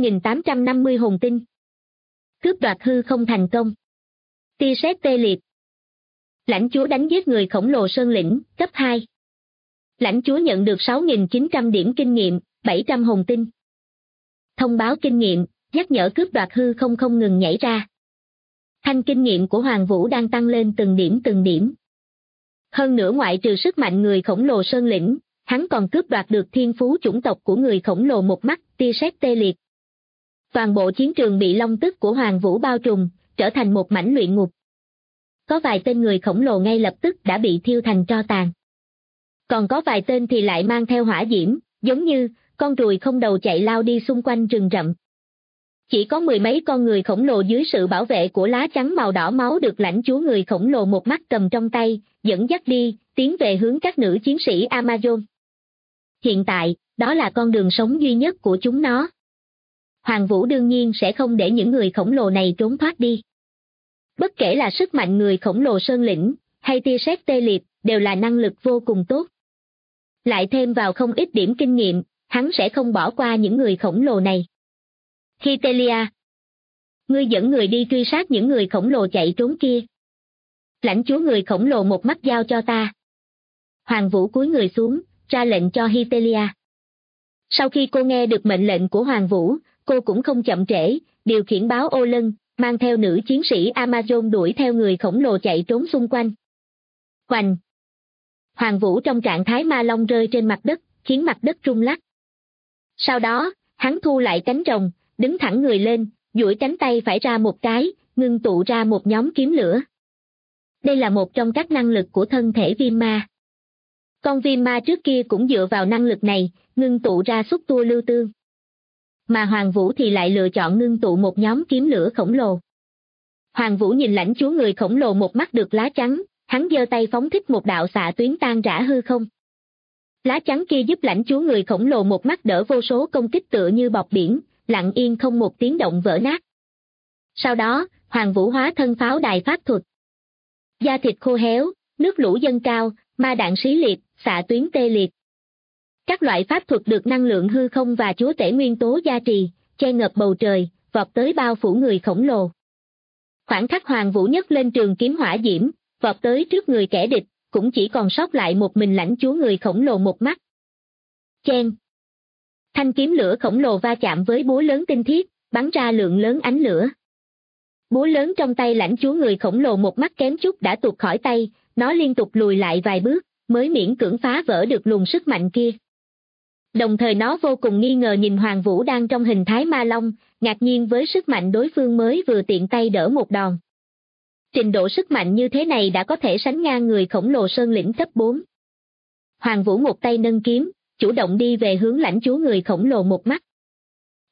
3.850 hồn tinh. Cướp đoạt hư không thành công. Tia sét tê liệt. Lãnh chúa đánh giết người khổng lồ sơn lĩnh, cấp 2. Lãnh chúa nhận được 6.900 điểm kinh nghiệm, 700 hồn tinh. Thông báo kinh nghiệm, nhắc nhở cướp đoạt hư không không ngừng nhảy ra. Thanh kinh nghiệm của Hoàng Vũ đang tăng lên từng điểm. Hơn nữa ngoại trừ sức mạnh người khổng lồ sơn lĩnh, hắn còn cướp đoạt được thiên phú chủng tộc của người khổng lồ một mắt, tia sét tê liệt. Toàn bộ chiến trường bị long tức của Hoàng Vũ bao trùm, trở thành một mảnh luyện ngục. Có vài tên người khổng lồ ngay lập tức đã bị thiêu thành tro tàn. Còn có vài tên thì lại mang theo hỏa diễm, giống như con ruồi không đầu chạy lao đi xung quanh rừng rậm. Chỉ có mười mấy con người khổng lồ dưới sự bảo vệ của lá chắn màu đỏ máu được lãnh chúa người khổng lồ một mắt cầm trong tay, dẫn dắt đi, tiến về hướng các nữ chiến sĩ Amazon. Hiện tại, đó là con đường sống duy nhất của chúng nó. Hoàng Vũ đương nhiên sẽ không để những người khổng lồ này trốn thoát đi. Bất kể là sức mạnh người khổng lồ sơn lĩnh, hay tia sét tê liệt, đều là năng lực vô cùng tốt. Lại thêm vào không ít điểm kinh nghiệm, hắn sẽ không bỏ qua những người khổng lồ này. Hytelia, ngươi dẫn người đi truy sát những người khổng lồ chạy trốn kia. Lãnh chúa người khổng lồ một mắt giao cho ta. Hoàng Vũ cúi người xuống, ra lệnh cho Hytelia. Sau khi cô nghe được mệnh lệnh của Hoàng Vũ, cô cũng không chậm trễ, điều khiển báo ô lân, mang theo nữ chiến sĩ Amazon đuổi theo người khổng lồ chạy trốn xung quanh. Hoành! Hoàng Vũ trong trạng thái ma long rơi trên mặt đất, khiến mặt đất rung lắc. Sau đó, hắn thu lại cánh rồng, đứng thẳng người lên, duỗi cánh tay phải ra một cái, ngưng tụ ra một nhóm kiếm lửa. Đây là một trong các năng lực của thân thể viêm ma. Con viêm ma trước kia cũng dựa vào năng lực này, ngưng tụ ra xúc tua lưu tương. Mà Hoàng Vũ thì lại lựa chọn ngưng tụ một nhóm kiếm lửa khổng lồ. Hoàng Vũ nhìn lãnh chúa người khổng lồ một mắt được lá chắn, hắn giơ tay phóng thích một đạo xạ tuyến tan rã hư không. Lá chắn kia giúp lãnh chúa người khổng lồ một mắt đỡ vô số công kích tựa như bọt biển, lặng yên không một tiếng động vỡ nát. Sau đó, Hoàng Vũ hóa thân pháo đài pháp thuật. Da thịt khô héo, nước lũ dâng cao, ma đạn xí liệt, xạ tuyến tê liệt. Các loại pháp thuật được năng lượng hư không và chúa tể nguyên tố gia trì, che ngập bầu trời, vọt tới bao phủ người khổng lồ. Khoảnh khắc Hoàng Vũ nhấc lên trường kiếm hỏa diễm, vọt tới trước người kẻ địch, cũng chỉ còn sót lại một mình lãnh chúa người khổng lồ một mắt. Chen! Thanh kiếm lửa khổng lồ va chạm với búa lớn tinh thiết, bắn ra lượng lớn ánh lửa. Búa lớn trong tay lãnh chúa người khổng lồ một mắt kém chút đã tuột khỏi tay, nó liên tục lùi lại vài bước, mới miễn cưỡng phá vỡ được luồng sức mạnh kia. Đồng thời nó vô cùng nghi ngờ nhìn Hoàng Vũ đang trong hình thái ma long, ngạc nhiên với sức mạnh đối phương mới vừa tiện tay đỡ một đòn. Trình độ sức mạnh như thế này đã có thể sánh ngang người khổng lồ sơn lĩnh cấp 4. Hoàng Vũ một tay nâng kiếm, chủ động đi về hướng lãnh chúa người khổng lồ một mắt.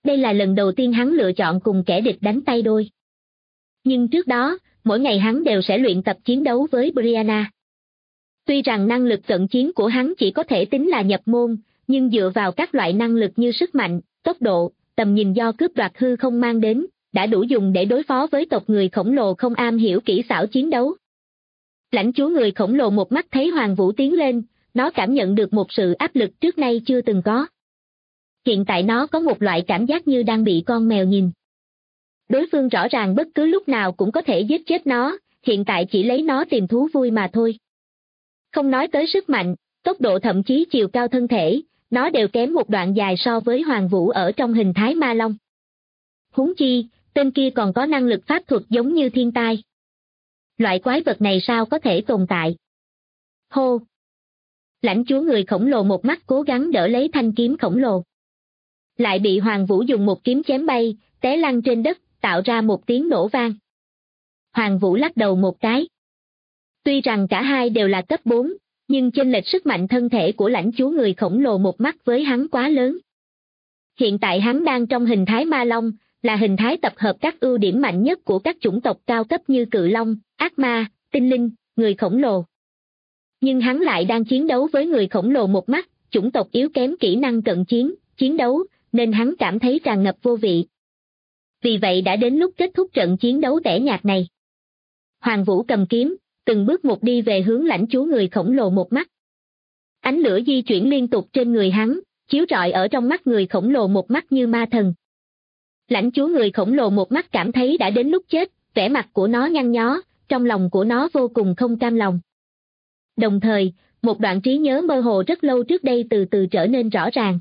Đây là lần đầu tiên hắn lựa chọn cùng kẻ địch đánh tay đôi. Nhưng trước đó, mỗi ngày hắn đều sẽ luyện tập chiến đấu với Brianna. Tuy rằng năng lực cận chiến của hắn chỉ có thể tính là nhập môn, nhưng dựa vào các loại năng lực như sức mạnh, tốc độ, tầm nhìn do cướp đoạt hư không mang đến, đã đủ dùng để đối phó với tộc người khổng lồ không am hiểu kỹ xảo chiến đấu. Lãnh chúa người khổng lồ một mắt thấy Hoàng Vũ tiến lên, nó cảm nhận được một sự áp lực trước nay chưa từng có. Hiện tại nó có một loại cảm giác như đang bị con mèo nhìn. Đối phương rõ ràng bất cứ lúc nào cũng có thể giết chết nó, hiện tại chỉ lấy nó tìm thú vui mà thôi. Không nói tới sức mạnh, tốc độ thậm chí chiều cao thân thể, nó đều kém một đoạn dài so với Hoàng Vũ ở trong hình thái ma long. Huống chi, tên kia còn có năng lực pháp thuật giống như thiên tai. Loại quái vật này sao có thể tồn tại? Hô! Lãnh chúa người khổng lồ một mắt cố gắng đỡ lấy thanh kiếm khổng lồ. Lại bị Hoàng Vũ dùng một kiếm chém bay, té lăn trên đất, tạo ra một tiếng nổ vang. Hoàng Vũ lắc đầu một cái. Tuy rằng cả hai đều là cấp 4, nhưng chênh lệch sức mạnh thân thể của lãnh chúa người khổng lồ một mắt với hắn quá lớn. Hiện tại hắn đang trong hình thái ma long, là hình thái tập hợp các ưu điểm mạnh nhất của các chủng tộc cao cấp như cự long, ác ma, tinh linh, người khổng lồ. Nhưng hắn lại đang chiến đấu với người khổng lồ một mắt, chủng tộc yếu kém kỹ năng cận chiến, chiến đấu, nên hắn cảm thấy tràn ngập vô vị. Vì vậy đã đến lúc kết thúc trận chiến đấu tẻ nhạt này. Hoàng Vũ cầm kiếm, từng bước một đi về hướng lãnh chúa người khổng lồ một mắt. Ánh lửa di chuyển liên tục trên người hắn, chiếu rọi ở trong mắt người khổng lồ một mắt như ma thần. Lãnh chúa người khổng lồ một mắt cảm thấy đã đến lúc chết, vẻ mặt của nó nhăn nhó, trong lòng của nó vô cùng không cam lòng. Đồng thời, một đoạn trí nhớ mơ hồ rất lâu trước đây từ từ trở nên rõ ràng.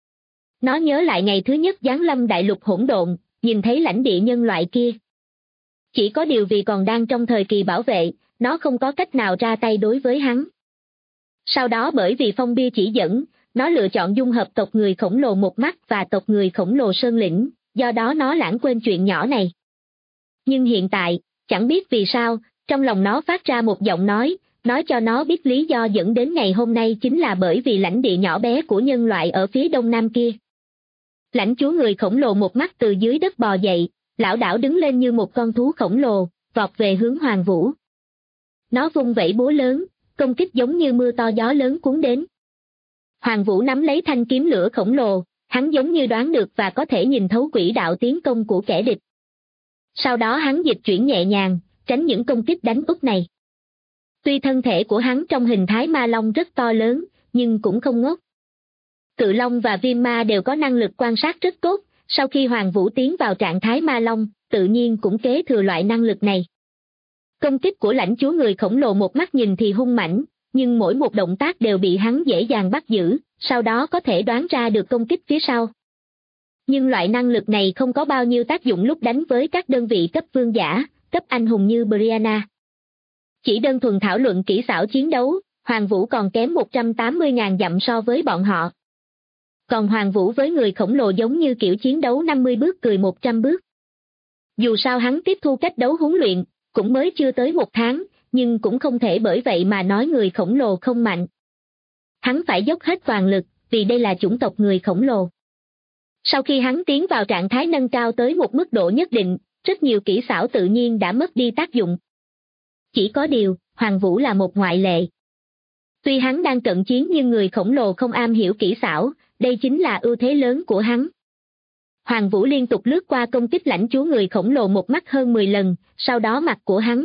Nó nhớ lại ngày thứ nhất giáng lâm đại lục hỗn độn, nhìn thấy lãnh địa nhân loại kia. Chỉ có điều vì còn đang trong thời kỳ bảo vệ, nó không có cách nào ra tay đối với hắn. Sau đó bởi vì phong bia chỉ dẫn, nó lựa chọn dung hợp tộc người khổng lồ một mắt và tộc người khổng lồ sơn lĩnh, do đó nó lãng quên chuyện nhỏ này. Nhưng hiện tại, chẳng biết vì sao, trong lòng nó phát ra một giọng nói cho nó biết lý do dẫn đến ngày hôm nay chính là bởi vì lãnh địa nhỏ bé của nhân loại ở phía đông nam kia. Lãnh chúa người khổng lồ một mắt từ dưới đất bò dậy, lảo đảo đứng lên như một con thú khổng lồ, vọt về hướng Hoàng Vũ. Nó vung vẩy búa lớn, công kích giống như mưa to gió lớn cuốn đến. Hoàng Vũ nắm lấy thanh kiếm lửa khổng lồ, hắn giống như đoán được và có thể nhìn thấu quỹ đạo tiến công của kẻ địch. Sau đó hắn dịch chuyển nhẹ nhàng, tránh những công kích đánh úp này. Tuy thân thể của hắn trong hình thái ma long rất to lớn, nhưng cũng không ngốc. Cự long và viêm ma đều có năng lực quan sát rất tốt, sau khi Hoàng Vũ tiến vào trạng thái ma long, tự nhiên cũng kế thừa loại năng lực này. Công kích của lãnh chúa người khổng lồ một mắt nhìn thì hung mãnh, nhưng mỗi một động tác đều bị hắn dễ dàng bắt giữ, sau đó có thể đoán ra được công kích phía sau. Nhưng loại năng lực này không có bao nhiêu tác dụng lúc đánh với các đơn vị cấp vương giả, cấp anh hùng như Brianna. Chỉ đơn thuần thảo luận kỹ xảo chiến đấu, Hoàng Vũ còn kém 180.000 dặm so với bọn họ. Còn Hoàng Vũ với người khổng lồ giống như kiểu chiến đấu 50 bước cười 100 bước. Dù sao hắn tiếp thu cách đấu huấn luyện, cũng mới chưa tới 1 tháng, nhưng cũng không thể bởi vậy mà nói người khổng lồ không mạnh. Hắn phải dốc hết toàn lực, vì đây là chủng tộc người khổng lồ. Sau khi hắn tiến vào trạng thái nâng cao tới một mức độ nhất định, rất nhiều kỹ xảo tự nhiên đã mất đi tác dụng. Chỉ có điều, Hoàng Vũ là một ngoại lệ. Tuy hắn đang cận chiến nhưng người khổng lồ không am hiểu kỹ xảo, đây chính là ưu thế lớn của hắn. Hoàng Vũ liên tục lướt qua công kích lãnh chúa người khổng lồ một mắt hơn 10 lần, sau đó mặt của hắn.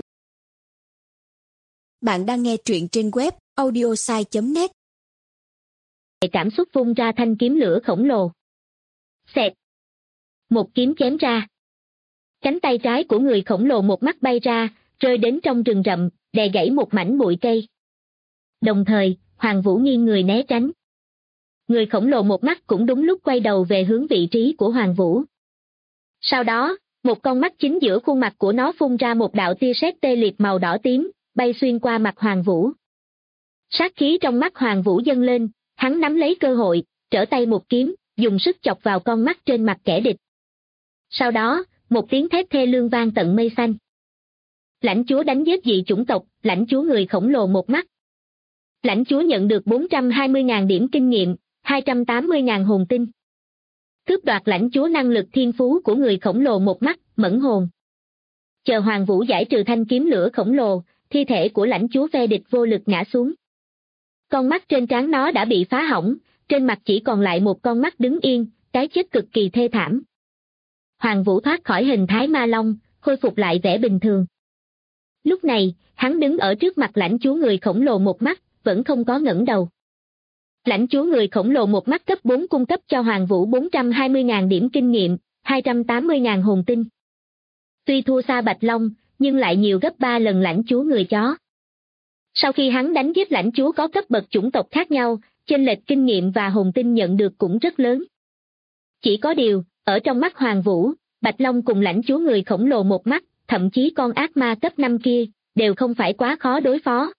Bạn đang nghe truyện trên web audiosai.net. Cảm xúc vung ra thanh kiếm lửa khổng lồ. Xẹt. Một kiếm chém ra. Cánh tay trái của người khổng lồ một mắt bay ra, rơi đến trong rừng rậm, đè gãy một mảnh bụi cây. Đồng thời, Hoàng Vũ nghiêng người né tránh. Người khổng lồ một mắt cũng đúng lúc quay đầu về hướng vị trí của Hoàng Vũ. Sau đó, một con mắt chính giữa khuôn mặt của nó phun ra một đạo tia sét tê liệt màu đỏ tím, bay xuyên qua mặt Hoàng Vũ. Sát khí trong mắt Hoàng Vũ dâng lên, hắn nắm lấy cơ hội, trở tay một kiếm, dùng sức chọc vào con mắt trên mặt kẻ địch. Sau đó, một tiếng thét thê lương vang tận mây xanh. Lãnh chúa đánh giết dị chủng tộc, lãnh chúa người khổng lồ một mắt. Lãnh chúa nhận được 420.000 điểm kinh nghiệm, 280.000 hồn tinh. Cướp đoạt lãnh chúa năng lực thiên phú của người khổng lồ một mắt, mẫn hồn. Chờ Hoàng Vũ giải trừ thanh kiếm lửa khổng lồ, thi thể của lãnh chúa phe địch vô lực ngã xuống. Con mắt trên trán nó đã bị phá hỏng, trên mặt chỉ còn lại một con mắt đứng yên, cái chết cực kỳ thê thảm. Hoàng Vũ thoát khỏi hình thái ma long, khôi phục lại vẻ bình thường. Lúc này, hắn đứng ở trước mặt lãnh chúa người khổng lồ một mắt, vẫn không có ngẩng đầu. Lãnh chúa người khổng lồ một mắt cấp 4 cung cấp cho Hoàng Vũ 420.000 điểm kinh nghiệm, 280.000 hồn tinh. Tuy thua xa Bạch Long, nhưng lại nhiều gấp 3 lần lãnh chúa người chó. Sau khi hắn đánh giết lãnh chúa có cấp bậc chủng tộc khác nhau, chênh lệch kinh nghiệm và hồn tinh nhận được cũng rất lớn. Chỉ có điều, ở trong mắt Hoàng Vũ, Bạch Long cùng lãnh chúa người khổng lồ một mắt, thậm chí con ác ma cấp 5 kia, đều không phải quá khó đối phó.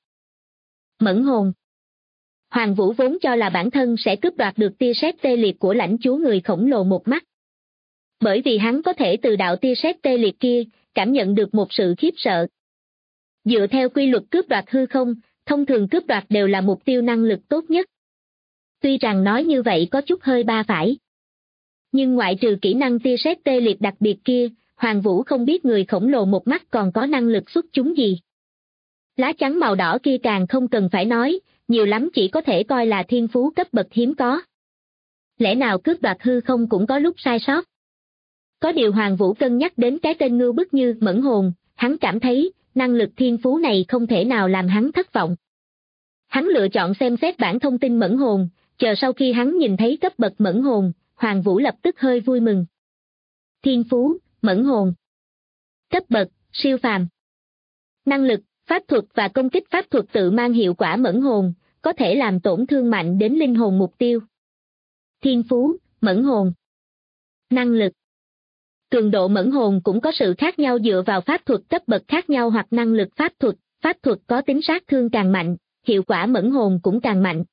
Mẫn hồn. Hoàng Vũ vốn cho là bản thân sẽ cướp đoạt được tia sét tê liệt của lãnh chúa người khổng lồ một mắt. Bởi vì hắn có thể từ đạo tia sét tê liệt kia, cảm nhận được một sự khiếp sợ. Dựa theo quy luật cướp đoạt hư không, thông thường cướp đoạt đều là mục tiêu năng lực tốt nhất. Tuy rằng nói như vậy có chút hơi ba phải. Nhưng ngoại trừ kỹ năng tia sét tê liệt đặc biệt kia, Hoàng Vũ không biết người khổng lồ một mắt còn có năng lực xuất chúng gì. Lá chắn màu đỏ kia càng không cần phải nói, nhiều lắm chỉ có thể coi là thiên phú cấp bậc hiếm có. Lẽ nào cướp đoạt hư không cũng có lúc sai sót? Có điều Hoàng Vũ cân nhắc đến cái tên ngưu bức như mẫn hồn, hắn cảm thấy, năng lực thiên phú này không thể nào làm hắn thất vọng. Hắn lựa chọn xem xét bản thông tin mẫn hồn, chờ sau khi hắn nhìn thấy cấp bậc mẫn hồn, Hoàng Vũ lập tức hơi vui mừng. Thiên phú, mẫn hồn. Cấp bậc, siêu phàm. Năng lực, pháp thuật và công kích pháp thuật tự mang hiệu quả mẫn hồn, có thể làm tổn thương mạnh đến linh hồn mục tiêu. Thiên phú, mẫn hồn. Năng lực. Cường độ mẫn hồn cũng có sự khác nhau dựa vào pháp thuật cấp bậc khác nhau hoặc năng lực pháp thuật có tính sát thương càng mạnh, hiệu quả mẫn hồn cũng càng mạnh.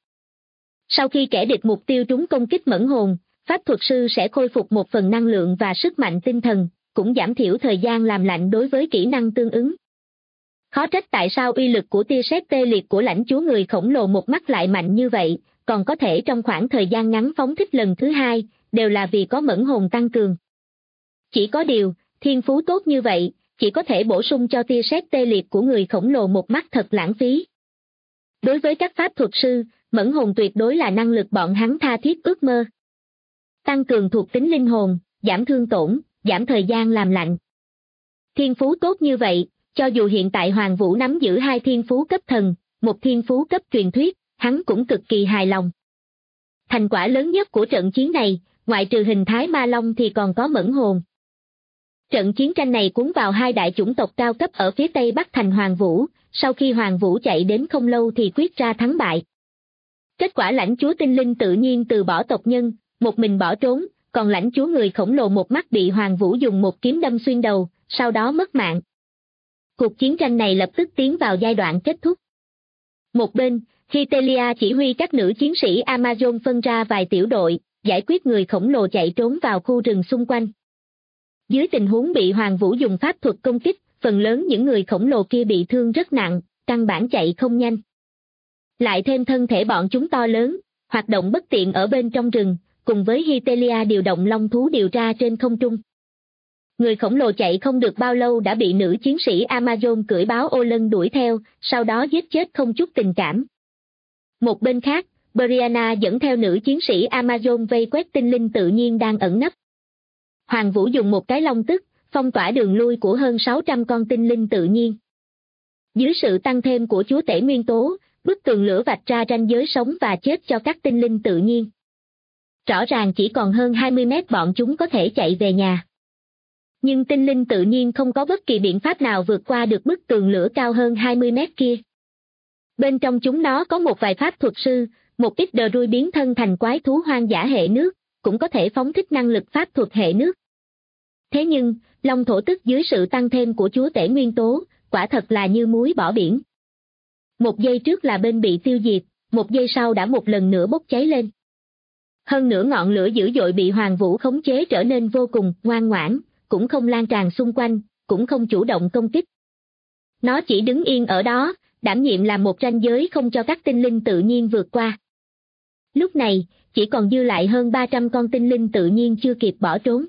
Sau khi kẻ địch mục tiêu trúng công kích mẫn hồn, pháp thuật sư sẽ khôi phục một phần năng lượng và sức mạnh tinh thần, cũng giảm thiểu thời gian làm lạnh đối với kỹ năng tương ứng. Khó trách tại sao uy lực của tia sét tê liệt của lãnh chúa người khổng lồ một mắt lại mạnh như vậy, còn có thể trong khoảng thời gian ngắn phóng thích lần thứ hai, đều là vì có mẫn hồn tăng cường. Chỉ có điều, thiên phú tốt như vậy, chỉ có thể bổ sung cho tia sét tê liệt của người khổng lồ một mắt thật lãng phí. Đối với các pháp thuật sư, mẫn hồn tuyệt đối là năng lực bọn hắn tha thiết ước mơ. Tăng cường thuộc tính linh hồn, giảm thương tổn, giảm thời gian làm lạnh. Thiên phú tốt như vậy, cho dù hiện tại Hoàng Vũ nắm giữ 2 thiên phú cấp thần, 1 thiên phú cấp truyền thuyết, hắn cũng cực kỳ hài lòng. Thành quả lớn nhất của trận chiến này, ngoại trừ hình thái ma long thì còn có mẫn hồn. Trận chiến tranh này cuốn vào 2 đại chủng tộc cao cấp ở phía tây bắc thành Hoàng Vũ, sau khi Hoàng Vũ chạy đến không lâu thì quyết ra thắng bại. Kết quả lãnh chúa tinh linh tự nhiên từ bỏ tộc nhân, một mình bỏ trốn, còn lãnh chúa người khổng lồ một mắt bị Hoàng Vũ dùng một kiếm đâm xuyên đầu, sau đó mất mạng. Cuộc chiến tranh này lập tức tiến vào giai đoạn kết thúc. Một bên, Hytelia chỉ huy các nữ chiến sĩ Amazon phân ra vài tiểu đội, giải quyết người khổng lồ chạy trốn vào khu rừng xung quanh. Dưới tình huống bị Hoàng Vũ dùng pháp thuật công kích, phần lớn những người khổng lồ kia bị thương rất nặng, căn bản chạy không nhanh. Lại thêm thân thể bọn chúng to lớn, hoạt động bất tiện ở bên trong rừng, cùng với Hytelia điều động long thú điều tra trên không trung. Người khổng lồ chạy không được bao lâu đã bị nữ chiến sĩ Amazon cưỡi báo ô lân đuổi theo, sau đó giết chết không chút tình cảm. Một bên khác, Brianna dẫn theo nữ chiến sĩ Amazon vây quét tinh linh tự nhiên đang ẩn nấp. Hoàng Vũ dùng một cái long tức, phong tỏa đường lui của hơn 600 con tinh linh tự nhiên. Dưới sự tăng thêm của chúa tể nguyên tố, bức tường lửa vạch ra ranh giới sống và chết cho các tinh linh tự nhiên. Rõ ràng chỉ còn hơn 20 mét bọn chúng có thể chạy về nhà. Nhưng tinh linh tự nhiên không có bất kỳ biện pháp nào vượt qua được bức tường lửa cao hơn 20 mét kia. Bên trong chúng nó có một vài pháp thuật sư, một ít đờ rui biến thân thành quái thú hoang dã hệ nước, cũng có thể phóng thích năng lực pháp thuật hệ nước. Thế nhưng, long thổ tức dưới sự tăng thêm của chúa tể nguyên tố, quả thật là như muối bỏ biển. Một giây trước là bên bị tiêu diệt, một giây sau đã một lần nữa bốc cháy lên. Hơn nữa ngọn lửa dữ dội bị Hoàng Vũ khống chế trở nên vô cùng ngoan ngoãn, cũng không lan tràn xung quanh, cũng không chủ động công kích. Nó chỉ đứng yên ở đó, đảm nhiệm làm một ranh giới không cho các tinh linh tự nhiên vượt qua. Lúc này, chỉ còn dư lại hơn 300 con tinh linh tự nhiên chưa kịp bỏ trốn.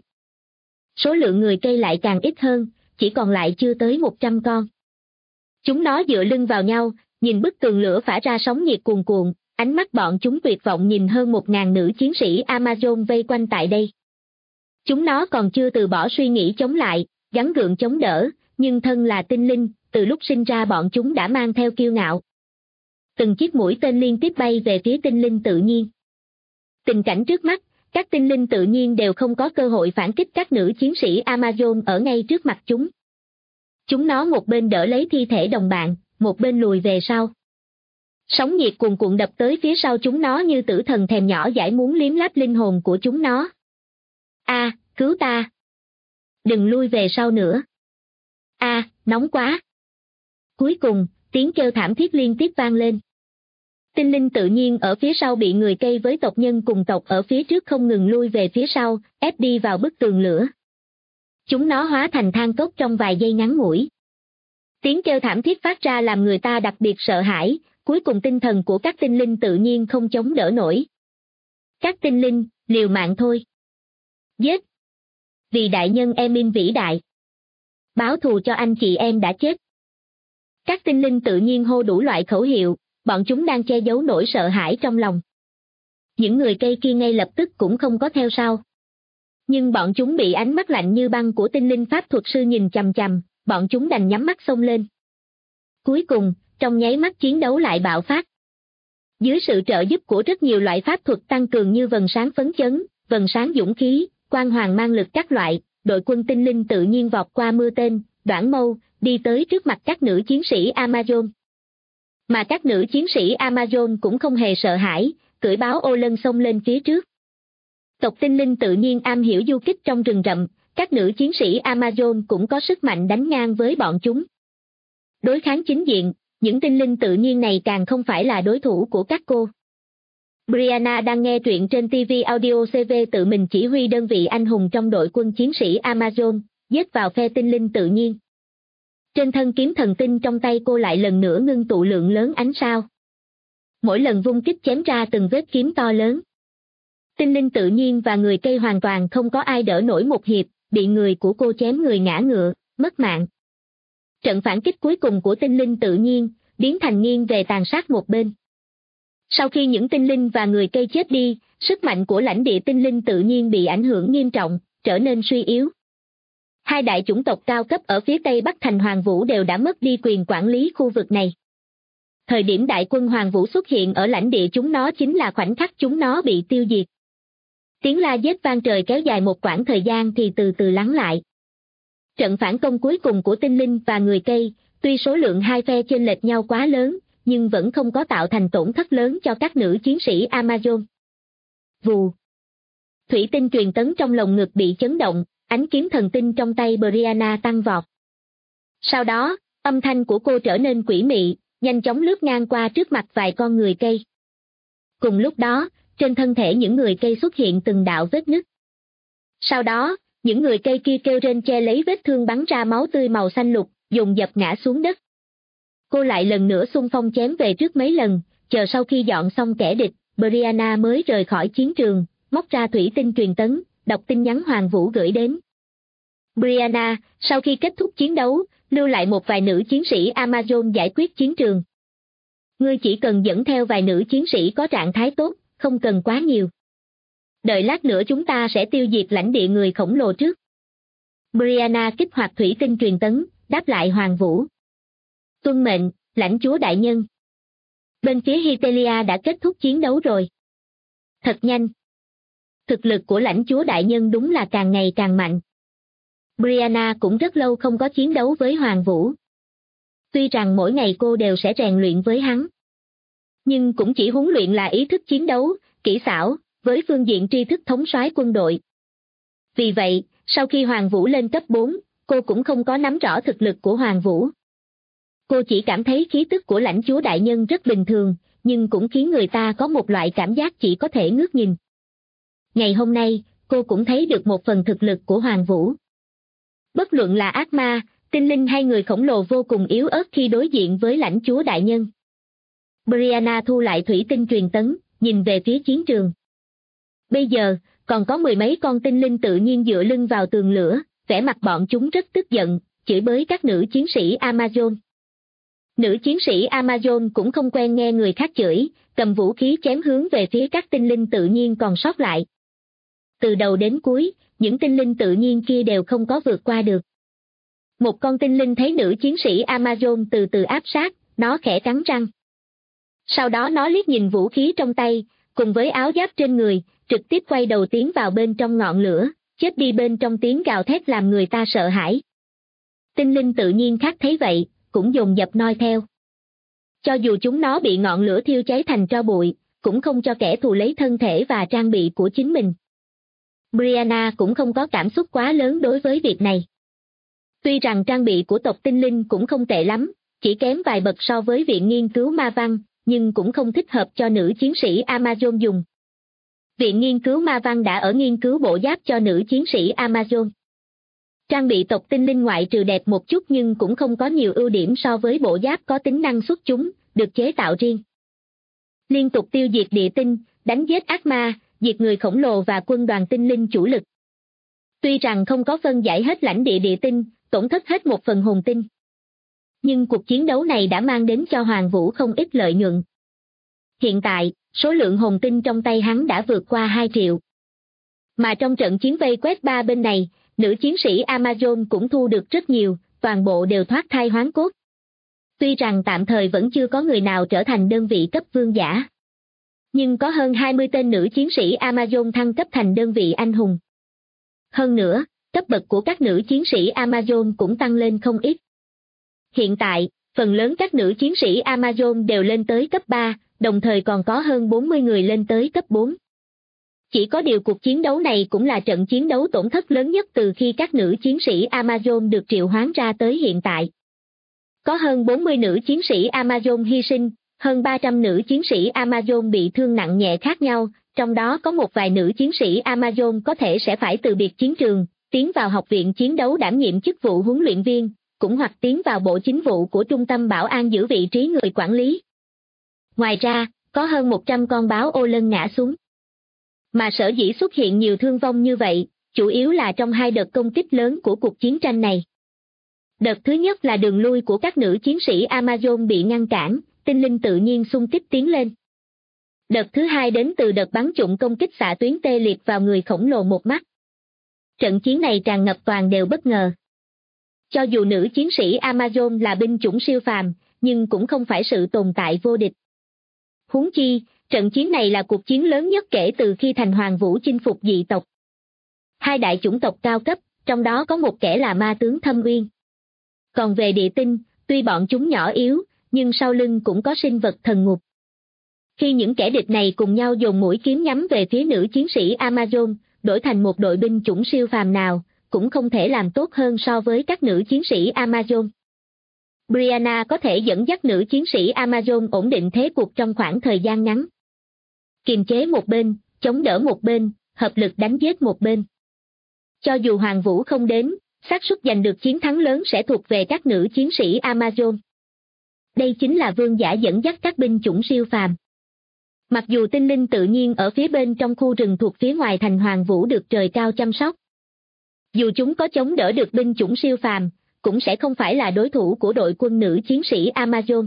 Số lượng người cây lại càng ít hơn, chỉ còn lại chưa tới 100 con. Chúng nó dựa lưng vào nhau, nhìn bức tường lửa phả ra sóng nhiệt cuồn cuộn, ánh mắt bọn chúng tuyệt vọng nhìn hơn 1.000 nữ chiến sĩ Amazon vây quanh tại đây. Chúng nó còn chưa từ bỏ suy nghĩ chống lại, gắng gượng chống đỡ, nhưng thân là tinh linh, từ lúc sinh ra bọn chúng đã mang theo kiêu ngạo. Từng chiếc mũi tên liên tiếp bay về phía tinh linh tự nhiên. Tình cảnh trước mắt, các tinh linh tự nhiên đều không có cơ hội phản kích các nữ chiến sĩ Amazon ở ngay trước mặt chúng. Chúng nó một bên đỡ lấy thi thể đồng bạn, một bên lùi về sau. Sóng nhiệt cuồn cuộn đập tới phía sau chúng nó như tử thần thèm nhỏ dãi muốn liếm láp linh hồn của chúng nó. A, cứu ta! Đừng lui về sau nữa. A, nóng quá! Cuối cùng, tiếng kêu thảm thiết liên tiếp vang lên. Tinh linh tự nhiên ở phía sau bị người cây với tộc nhân cùng tộc ở phía trước không ngừng lui về phía sau, ép đi vào bức tường lửa. Chúng nó hóa thành than cốc trong vài giây ngắn ngủi. Tiếng kêu thảm thiết phát ra làm người ta đặc biệt sợ hãi, cuối cùng tinh thần của các tinh linh tự nhiên không chống đỡ nổi. Các tinh linh, liều mạng thôi. Giết! Vì đại nhân Emin vĩ đại. Báo thù cho anh chị em đã chết. Các tinh linh tự nhiên hô đủ loại khẩu hiệu, bọn chúng đang che giấu nỗi sợ hãi trong lòng. Những người cây kia ngay lập tức cũng không có theo sau. Nhưng bọn chúng bị ánh mắt lạnh như băng của tinh linh pháp thuật sư nhìn chằm chằm, bọn chúng đành nhắm mắt xông lên. Cuối cùng, trong nháy mắt chiến đấu lại bạo phát. Dưới sự trợ giúp của rất nhiều loại pháp thuật tăng cường như vầng sáng phấn chấn, vầng sáng dũng khí, quang hoàng mang lực các loại, đội quân tinh linh tự nhiên vọt qua mưa tên, đoản mâu, đi tới trước mặt các nữ chiến sĩ Amazon. Mà các nữ chiến sĩ Amazon cũng không hề sợ hãi, cưỡi báo ô lân xông lên phía trước. Tộc tinh linh tự nhiên am hiểu du kích trong rừng rậm, các nữ chiến sĩ Amazon cũng có sức mạnh đánh ngang với bọn chúng. Đối kháng chính diện, những tinh linh tự nhiên này càng không phải là đối thủ của các cô. Brianna đang nghe truyện trên TV Audio CV tự mình chỉ huy đơn vị anh hùng trong đội quân chiến sĩ Amazon, giết vào phe tinh linh tự nhiên. Trên thân kiếm thần tinh trong tay cô lại lần nữa ngưng tụ lượng lớn ánh sao. Mỗi lần vung kích chém ra từng vết kiếm to lớn. Tinh linh tự nhiên và người cây hoàn toàn không có ai đỡ nổi một hiệp, bị người của cô chém người ngã ngựa, mất mạng. Trận phản kích cuối cùng của tinh linh tự nhiên, biến thành nghiêng về tàn sát một bên. Sau khi những tinh linh và người cây chết đi, sức mạnh của lãnh địa tinh linh tự nhiên bị ảnh hưởng nghiêm trọng, trở nên suy yếu. Hai đại chủng tộc cao cấp ở phía Tây Bắc thành Hoàng Vũ đều đã mất đi quyền quản lý khu vực này. Thời điểm đại quân Hoàng Vũ xuất hiện ở lãnh địa chúng nó chính là khoảnh khắc chúng nó bị tiêu diệt. Tiếng la giết vang trời kéo dài một quãng thời gian thì từ từ lắng lại. Trận phản công cuối cùng của tinh linh và người cây, tuy số lượng hai phe chênh lệch nhau quá lớn, nhưng vẫn không có tạo thành tổn thất lớn cho các nữ chiến sĩ Amazon. Vù! Thủy tinh truyền tấn trong lồng ngực bị chấn động, ánh kiếm thần tinh trong tay Brianna tăng vọt. Sau đó, âm thanh của cô trở nên quỷ mị, nhanh chóng lướt ngang qua trước mặt vài con người cây. Cùng lúc đó, trên thân thể những người cây xuất hiện từng đạo vết nứt. Sau đó, những người cây kia kêu rên che lấy vết thương bắn ra máu tươi màu xanh lục, dồn dập ngã xuống đất. Cô lại lần nữa xung phong chém về trước mấy lần, chờ sau khi dọn xong kẻ địch, Brianna mới rời khỏi chiến trường, móc ra thủy tinh truyền tấn, đọc tin nhắn Hoàng Vũ gửi đến. Brianna, sau khi kết thúc chiến đấu, lưu lại một vài nữ chiến sĩ Amazon giải quyết chiến trường. Ngươi chỉ cần dẫn theo vài nữ chiến sĩ có trạng thái tốt, không cần quá nhiều. Đợi lát nữa chúng ta sẽ tiêu diệt lãnh địa người khổng lồ trước. Brianna kích hoạt thủy tinh truyền tấn, đáp lại Hoàng Vũ. Tuân mệnh, lãnh chúa đại nhân. Bên phía Hytelia đã kết thúc chiến đấu rồi. Thật nhanh. Thực lực của lãnh chúa đại nhân đúng là càng ngày càng mạnh. Brianna cũng rất lâu không có chiến đấu với Hoàng Vũ. Tuy rằng mỗi ngày cô đều sẽ rèn luyện với hắn. Nhưng cũng chỉ huấn luyện là ý thức chiến đấu, kỹ xảo, với phương diện tri thức thống soái quân đội. Vì vậy, sau khi Hoàng Vũ lên cấp 4, cô cũng không có nắm rõ thực lực của Hoàng Vũ. Cô chỉ cảm thấy khí tức của lãnh chúa đại nhân rất bình thường, nhưng cũng khiến người ta có một loại cảm giác chỉ có thể ngước nhìn. Ngày hôm nay, cô cũng thấy được một phần thực lực của Hoàng Vũ. Bất luận là ác ma, tinh linh hay người khổng lồ vô cùng yếu ớt khi đối diện với lãnh chúa đại nhân. Brianna thu lại thủy tinh truyền tấn, nhìn về phía chiến trường. Bây giờ, còn có mười mấy con tinh linh tự nhiên dựa lưng vào tường lửa, vẻ mặt bọn chúng rất tức giận, chửi bới các nữ chiến sĩ Amazon. Nữ chiến sĩ Amazon cũng không quen nghe người khác chửi, cầm vũ khí chém hướng về phía các tinh linh tự nhiên còn sót lại. Từ đầu đến cuối, những tinh linh tự nhiên kia đều không có vượt qua được. Một con tinh linh thấy nữ chiến sĩ Amazon từ từ áp sát, nó khẽ cắn răng. Sau đó nó liếc nhìn vũ khí trong tay, cùng với áo giáp trên người, trực tiếp quay đầu tiến vào bên trong ngọn lửa, chết đi bên trong tiếng gào thét làm người ta sợ hãi. Tinh linh tự nhiên khác thấy vậy, cũng dồn dập noi theo. Cho dù chúng nó bị ngọn lửa thiêu cháy thành tro bụi, cũng không cho kẻ thù lấy thân thể và trang bị của chính mình. Brianna cũng không có cảm xúc quá lớn đối với việc này. Tuy rằng trang bị của tộc tinh linh cũng không tệ lắm, chỉ kém vài bậc so với viện nghiên cứu ma văn, nhưng cũng không thích hợp cho nữ chiến sĩ Amazon dùng. Viện nghiên cứu ma văn đã ở nghiên cứu bộ giáp cho nữ chiến sĩ Amazon. Trang bị tộc tinh linh ngoại trừ đẹp một chút nhưng cũng không có nhiều ưu điểm so với bộ giáp có tính năng xuất chúng, được chế tạo riêng. Liên tục tiêu diệt địa tinh, đánh giết ác ma, diệt người khổng lồ và quân đoàn tinh linh chủ lực. Tuy rằng không có phân giải hết lãnh địa địa tinh, tổn thất hết một phần hồn tinh. Nhưng cuộc chiến đấu này đã mang đến cho Hoàng Vũ không ít lợi nhuận. Hiện tại, số lượng hồn tinh trong tay hắn đã vượt qua 2 triệu. Mà trong trận chiến vây quét ba bên này, nữ chiến sĩ Amazon cũng thu được rất nhiều, toàn bộ đều thoát thai hoán cốt. Tuy rằng tạm thời vẫn chưa có người nào trở thành đơn vị cấp vương giả. Nhưng có hơn 20 tên nữ chiến sĩ Amazon thăng cấp thành đơn vị anh hùng. Hơn nữa, cấp bậc của các nữ chiến sĩ Amazon cũng tăng lên không ít. Hiện tại, phần lớn các nữ chiến sĩ Amazon đều lên tới cấp 3, đồng thời còn có hơn 40 người lên tới cấp 4. Chỉ có điều cuộc chiến đấu này cũng là trận chiến đấu tổn thất lớn nhất từ khi các nữ chiến sĩ Amazon được triệu hoán ra tới hiện tại. Có hơn 40 nữ chiến sĩ Amazon hy sinh, hơn 300 nữ chiến sĩ Amazon bị thương nặng nhẹ khác nhau, trong đó có một vài nữ chiến sĩ Amazon có thể sẽ phải từ biệt chiến trường, tiến vào học viện chiến đấu đảm nhiệm chức vụ huấn luyện viên, cũng hoặc tiến vào bộ chính vụ của trung tâm bảo an giữ vị trí người quản lý. Ngoài ra, có hơn 100 con báo ô lân ngã xuống. Mà sở dĩ xuất hiện nhiều thương vong như vậy, chủ yếu là trong 2 đợt công kích lớn của cuộc chiến tranh này. Đợt thứ nhất là đường lui của các nữ chiến sĩ Amazon bị ngăn cản, tinh linh tự nhiên xung kích tiến lên. Đợt thứ hai đến từ đợt bắn chủng công kích xạ tuyến tê liệt vào người khổng lồ một mắt. Trận chiến này tràn ngập toàn đều bất ngờ. Cho dù nữ chiến sĩ Amazon là binh chủng siêu phàm, nhưng cũng không phải sự tồn tại vô địch. Huống chi, trận chiến này là cuộc chiến lớn nhất kể từ khi thành Hoàng Vũ chinh phục dị tộc. 2 đại chủng tộc cao cấp, trong đó có một kẻ là ma tướng Thâm Uyên. Còn về địa tinh, tuy bọn chúng nhỏ yếu, nhưng sau lưng cũng có sinh vật thần ngục. Khi những kẻ địch này cùng nhau dồn mũi kiếm nhắm về phía nữ chiến sĩ Amazon, đổi thành một đội binh chủng siêu phàm nào, cũng không thể làm tốt hơn so với các nữ chiến sĩ Amazon. Brianna có thể dẫn dắt nữ chiến sĩ Amazon ổn định thế cuộc trong khoảng thời gian ngắn. Kiềm chế một bên, chống đỡ một bên, hợp lực đánh giết một bên. Cho dù Hoàng Vũ không đến, xác suất giành được chiến thắng lớn sẽ thuộc về các nữ chiến sĩ Amazon. Đây chính là vương giả dẫn dắt các binh chủng siêu phàm. Mặc dù tinh linh tự nhiên ở phía bên trong khu rừng thuộc phía ngoài thành Hoàng Vũ được trời cao chăm sóc. Dù chúng có chống đỡ được binh chủng siêu phàm, cũng sẽ không phải là đối thủ của đội quân nữ chiến sĩ Amazon.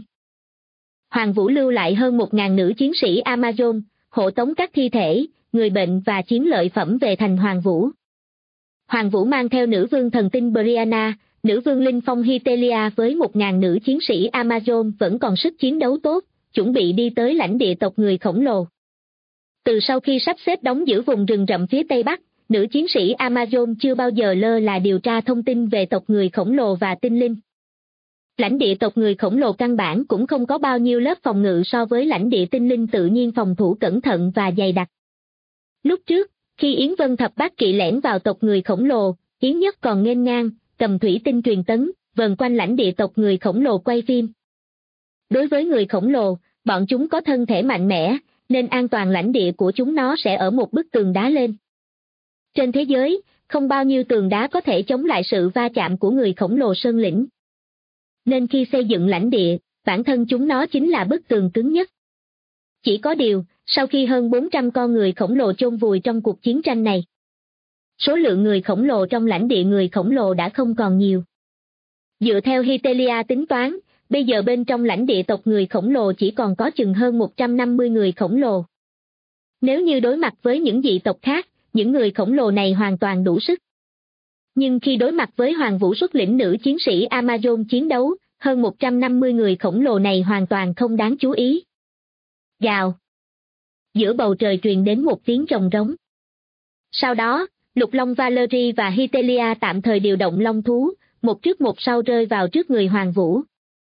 Hoàng Vũ lưu lại hơn 1.000 nữ chiến sĩ Amazon, hộ tống các thi thể, người bệnh và chiến lợi phẩm về thành Hoàng Vũ. Hoàng Vũ mang theo nữ vương thần tinh Brianna, nữ vương linh phong Hytelia với 1.000 nữ chiến sĩ Amazon vẫn còn sức chiến đấu tốt, chuẩn bị đi tới lãnh địa tộc người khổng lồ. Từ sau khi sắp xếp đóng giữ vùng rừng rậm phía Tây Bắc, nữ chiến sĩ Amazon chưa bao giờ lơ là điều tra thông tin về tộc người khổng lồ và tinh linh. Lãnh địa tộc người khổng lồ căn bản cũng không có bao nhiêu lớp phòng ngự so với lãnh địa tinh linh tự nhiên phòng thủ cẩn thận và dày đặc. Lúc trước, khi Yến Vân Thập Bát Kỵ lẻn vào tộc người khổng lồ, Yến Nhất còn nghênh ngang, cầm thủy tinh truyền tấn, vờn quanh lãnh địa tộc người khổng lồ quay phim. Đối với người khổng lồ, bọn chúng có thân thể mạnh mẽ, nên an toàn lãnh địa của chúng nó sẽ ở một bức tường đá lên. Trên thế giới, không bao nhiêu tường đá có thể chống lại sự va chạm của người khổng lồ sơn lĩnh. Nên khi xây dựng lãnh địa, bản thân chúng nó chính là bức tường cứng nhất. Chỉ có điều, sau khi hơn 400 con người khổng lồ chôn vùi trong cuộc chiến tranh này. Số lượng người khổng lồ trong lãnh địa người khổng lồ đã không còn nhiều. Dựa theo Hitelia tính toán, bây giờ bên trong lãnh địa tộc người khổng lồ chỉ còn có chừng hơn 150 người khổng lồ. Nếu như đối mặt với những dị tộc khác, những người khổng lồ này hoàn toàn đủ sức. Nhưng khi đối mặt với Hoàng Vũ xuất lĩnh nữ chiến sĩ Amazon chiến đấu, hơn 150 người khổng lồ này hoàn toàn không đáng chú ý. Gào. Giữa bầu trời truyền đến một tiếng rồng rống. Sau đó, Lục Long Valerie và Hitelia tạm thời điều động long thú, một trước một sau rơi vào trước người Hoàng Vũ.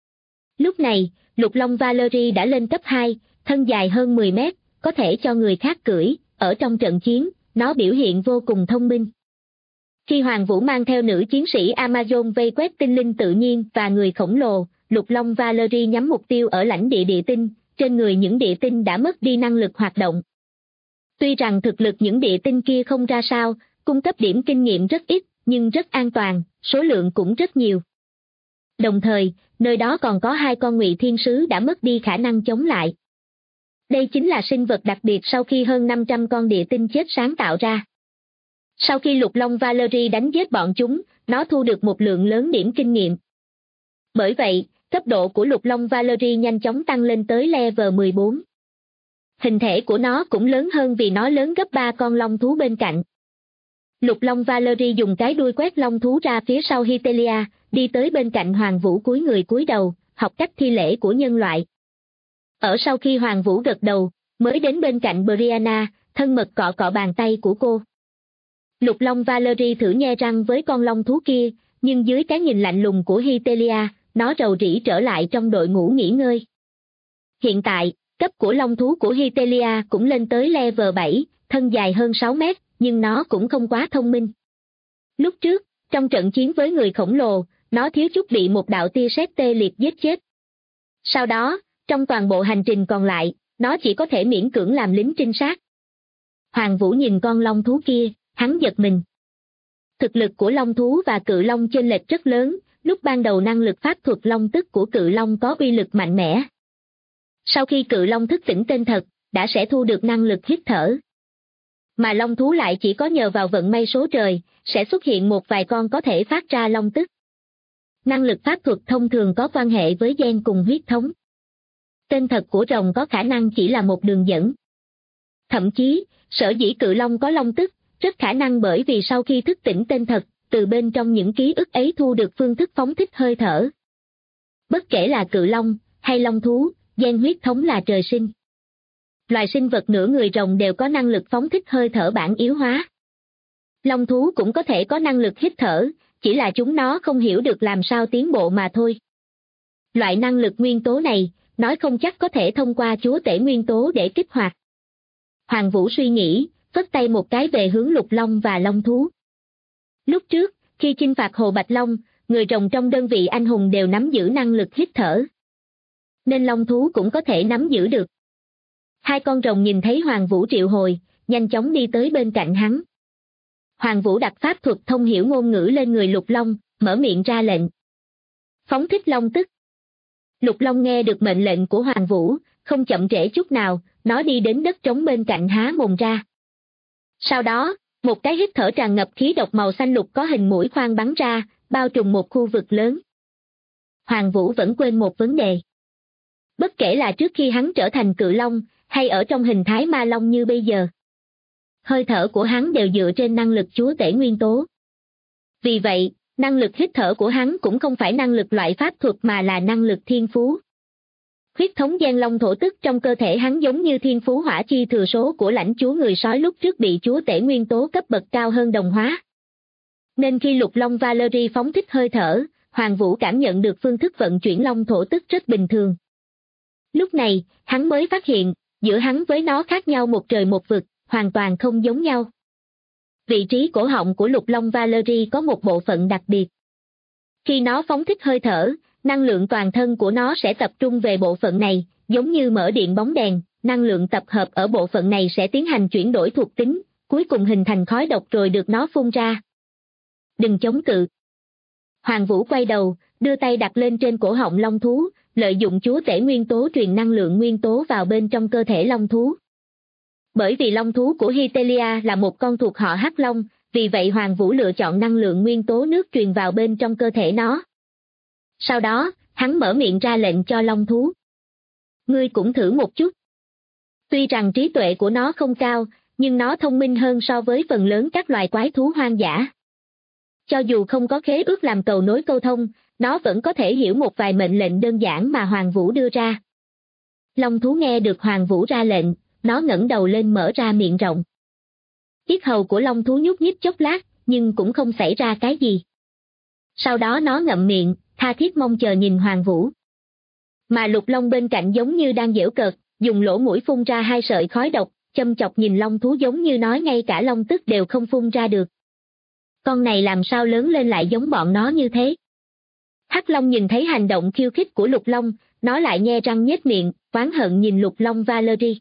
Lúc này, Lục Long Valerie đã lên cấp 2, thân dài hơn 10 mét, có thể cho người khác cưỡi, ở trong trận chiến, nó biểu hiện vô cùng thông minh. Khi Hoàng Vũ mang theo nữ chiến sĩ Amazon vây quét tinh linh tự nhiên và người khổng lồ, Lục Long Valerie nhắm mục tiêu ở lãnh địa địa tinh, trên người những địa tinh đã mất đi năng lực hoạt động. Tuy rằng thực lực những địa tinh kia không ra sao, cung cấp điểm kinh nghiệm rất ít, nhưng rất an toàn, số lượng cũng rất nhiều. Đồng thời, nơi đó còn có 2 con ngụy thiên sứ đã mất đi khả năng chống lại. Đây chính là sinh vật đặc biệt sau khi hơn 500 con địa tinh chết sáng tạo ra. Sau khi Lục Long Valerie đánh giết bọn chúng, nó thu được một lượng lớn điểm kinh nghiệm. Bởi vậy, cấp độ của Lục Long Valerie nhanh chóng tăng lên tới level 14. Hình thể của nó cũng lớn hơn vì nó lớn gấp 3 con long thú bên cạnh. Lục Long Valerie dùng cái đuôi quét long thú ra phía sau Hitelia, đi tới bên cạnh Hoàng Vũ cúi người cúi đầu, học cách thi lễ của nhân loại. Ở sau khi Hoàng Vũ gật đầu, mới đến bên cạnh Brianna, thân mật cọ cọ bàn tay của cô. Lục Long Valerie thử nhe răng với con long thú kia, nhưng dưới cái nhìn lạnh lùng của Hitelia, nó rầu rĩ trở lại trong đội ngũ nghỉ ngơi. Hiện tại, cấp của long thú của Hitelia cũng lên tới level 7, thân dài hơn 6 mét, nhưng nó cũng không quá thông minh. Lúc trước, trong trận chiến với người khổng lồ, nó thiếu chút bị một đạo tia sét tê liệt giết chết. Sau đó, trong toàn bộ hành trình còn lại, nó chỉ có thể miễn cưỡng làm lính trinh sát. Hoàng Vũ nhìn con long thú kia, hắn giật mình. Thực lực của long thú và cự long chênh lệch rất lớn, lúc ban đầu năng lực pháp thuật long tức của cự long có uy lực mạnh mẽ. Sau khi cự long thức tỉnh tên thật, đã sẽ thu được năng lực hít thở. Mà long thú lại chỉ có nhờ vào vận may số trời, sẽ xuất hiện một vài con có thể phát ra long tức. Năng lực pháp thuật thông thường có quan hệ với gen cùng huyết thống. Tên thật của rồng có khả năng chỉ là một đường dẫn. Thậm chí, sở dĩ cự long có long tức, rất khả năng bởi vì sau khi thức tỉnh tên thật, từ bên trong những ký ức ấy thu được phương thức phóng thích hơi thở. Bất kể là cự long, hay long thú, gen huyết thống là trời sinh. Loài sinh vật nửa người rồng đều có năng lực phóng thích hơi thở bản yếu hóa. Long thú cũng có thể có năng lực hít thở, chỉ là chúng nó không hiểu được làm sao tiến bộ mà thôi. Loại năng lực nguyên tố này, nói không chắc có thể thông qua chúa tể nguyên tố để kích hoạt. Hoàng Vũ suy nghĩ, phất tay một cái về hướng lục long và long thú. Lúc trước, khi chinh phạt Hồ Bạch Long, người rồng trong đơn vị anh hùng đều nắm giữ năng lực hít thở. Nên long thú cũng có thể nắm giữ được. 2 con rồng nhìn thấy Hoàng Vũ triệu hồi, nhanh chóng đi tới bên cạnh hắn. Hoàng Vũ đặt pháp thuật thông hiểu ngôn ngữ lên người lục long, mở miệng ra lệnh. Phóng thích long tức. Lục long nghe được mệnh lệnh của Hoàng Vũ, không chậm trễ chút nào, nó đi đến đất trống bên cạnh há mồm ra. Sau đó, một cái hít thở tràn ngập khí độc màu xanh lục có hình mũi khoan bắn ra, bao trùm một khu vực lớn. Hoàng Vũ vẫn quên một vấn đề. Bất kể là trước khi hắn trở thành cự long, hay ở trong hình thái ma long như bây giờ, hơi thở của hắn đều dựa trên năng lực chúa tể nguyên tố. Vì vậy, năng lực hít thở của hắn cũng không phải năng lực loại pháp thuật mà là năng lực thiên phú. Huyết thống gen long thổ tức trong cơ thể hắn giống như thiên phú hỏa chi thừa số của lãnh chúa người sói lúc trước bị chúa tể nguyên tố cấp bậc cao hơn đồng hóa. Nên khi lục long Valerie phóng thích hơi thở, Hoàng Vũ cảm nhận được phương thức vận chuyển long thổ tức rất bình thường. Lúc này, hắn mới phát hiện, giữa hắn với nó khác nhau một trời một vực, hoàn toàn không giống nhau. Vị trí cổ họng của lục long Valerie có một bộ phận đặc biệt. Khi nó phóng thích hơi thở, năng lượng toàn thân của nó sẽ tập trung về bộ phận này, giống như mở điện bóng đèn, năng lượng tập hợp ở bộ phận này sẽ tiến hành chuyển đổi thuộc tính, cuối cùng hình thành khói độc rồi được nó phun ra. Đừng chống cự. Hoàng Vũ quay đầu, đưa tay đặt lên trên cổ họng long thú, lợi dụng chúa tể nguyên tố truyền năng lượng nguyên tố vào bên trong cơ thể long thú. Bởi vì long thú của Hytelia là một con thuộc họ Hắc Long, vì vậy Hoàng Vũ lựa chọn năng lượng nguyên tố nước truyền vào bên trong cơ thể nó. Sau đó, hắn mở miệng ra lệnh cho long thú. Ngươi cũng thử một chút. Tuy rằng trí tuệ của nó không cao, nhưng nó thông minh hơn so với phần lớn các loài quái thú hoang dã. Cho dù không có khế ước làm cầu nối câu thông, nó vẫn có thể hiểu một vài mệnh lệnh đơn giản mà Hoàng Vũ đưa ra. Long thú nghe được Hoàng Vũ ra lệnh, nó ngẩng đầu lên mở ra miệng rộng. Yết hầu của long thú nhúc nhích chốc lát, nhưng cũng không xảy ra cái gì. Sau đó nó ngậm miệng, tha thiết mong chờ nhìn Hoàng Vũ. Mà Lục Long bên cạnh giống như đang giễu cợt, dùng lỗ mũi phun ra 2 sợi khói độc, châm chọc nhìn long thú giống như nói ngay cả long tức đều không phun ra được. Con này làm sao lớn lên lại giống bọn nó như thế? Hắc Long nhìn thấy hành động khiêu khích của Lục Long, nó lại nhe răng nhếch miệng, oán hận nhìn Lục Long Valerie.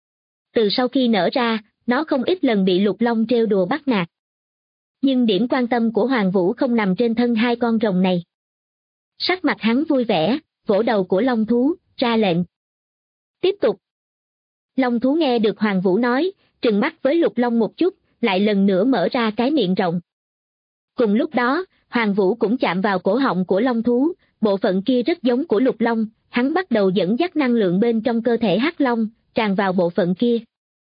Từ sau khi nở ra, nó không ít lần bị Lục Long trêu đùa bắt nạt. Nhưng điểm quan tâm của Hoàng Vũ không nằm trên thân 2 con rồng này. Sắc mặt hắn vui vẻ, vỗ đầu của long thú, ra lệnh. Tiếp tục. Long thú nghe được Hoàng Vũ nói, trừng mắt với Lục Long một chút, lại lần nữa mở ra cái miệng rộng. Cùng lúc đó, Hoàng Vũ cũng chạm vào cổ họng của long thú, bộ phận kia rất giống của Lục Long, hắn bắt đầu dẫn dắt năng lượng bên trong cơ thể Hắc Long, tràn vào bộ phận kia.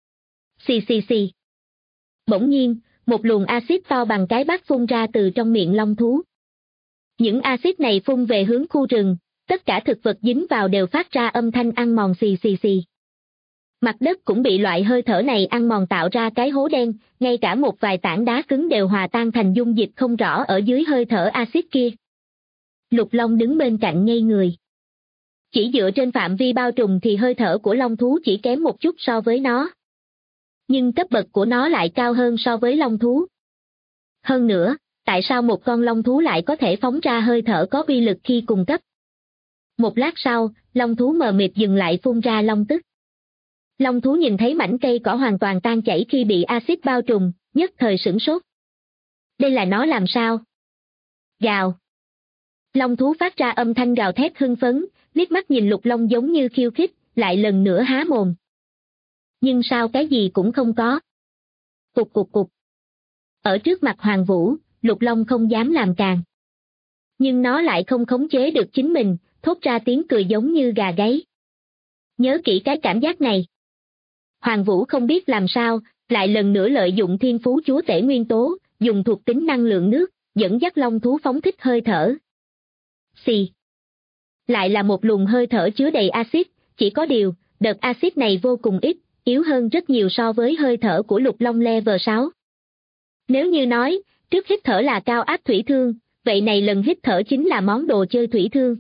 Xì xì xì. Bỗng nhiên, một luồng axit to bằng cái bát phun ra từ trong miệng long thú. Những axit này phun về hướng khu rừng, tất cả thực vật dính vào đều phát ra âm thanh ăn mòn xì xì xì. Mặt đất cũng bị loại hơi thở này ăn mòn tạo ra cái hố đen, ngay cả một vài tảng đá cứng đều hòa tan thành dung dịch không rõ ở dưới hơi thở axit kia. Lục Long đứng bên cạnh ngây người. Chỉ dựa trên phạm vi bao trùm thì hơi thở của long thú chỉ kém một chút so với nó. Nhưng cấp bậc của nó lại cao hơn so với long thú. Hơn nữa, tại sao một con long thú lại có thể phóng ra hơi thở có uy lực khi cùng cấp? Một lát sau, long thú mờ mịt dừng lại phun ra long tức. Long thú nhìn thấy mảnh cây cỏ hoàn toàn tan chảy khi bị axit bao trùm, nhất thời sửng sốt. Đây là nó làm sao? Gào. Long thú phát ra âm thanh gào thét hưng phấn, liếc mắt nhìn Lục Long giống như khiêu khích, lại lần nữa há mồm. Nhưng sao cái gì cũng không có. Cục cục cục. Ở trước mặt Hoàng Vũ, Lục Long không dám làm càng. Nhưng nó lại không khống chế được chính mình, thốt ra tiếng cười giống như gà gáy. Nhớ kỹ cái cảm giác này. Hoàng Vũ không biết làm sao, lại lần nữa lợi dụng thiên phú chúa tể nguyên tố, dùng thuộc tính năng lượng nước, dẫn dắt long thú phóng thích hơi thở. Xì. Lại là một luồng hơi thở chứa đầy axit, chỉ có điều, đợt axit này vô cùng ít, yếu hơn rất nhiều so với hơi thở của Lục Long level 6. Nếu như nói, trước hít thở là cao áp thủy thương, vậy này lần hít thở chính là món đồ chơi thủy thương.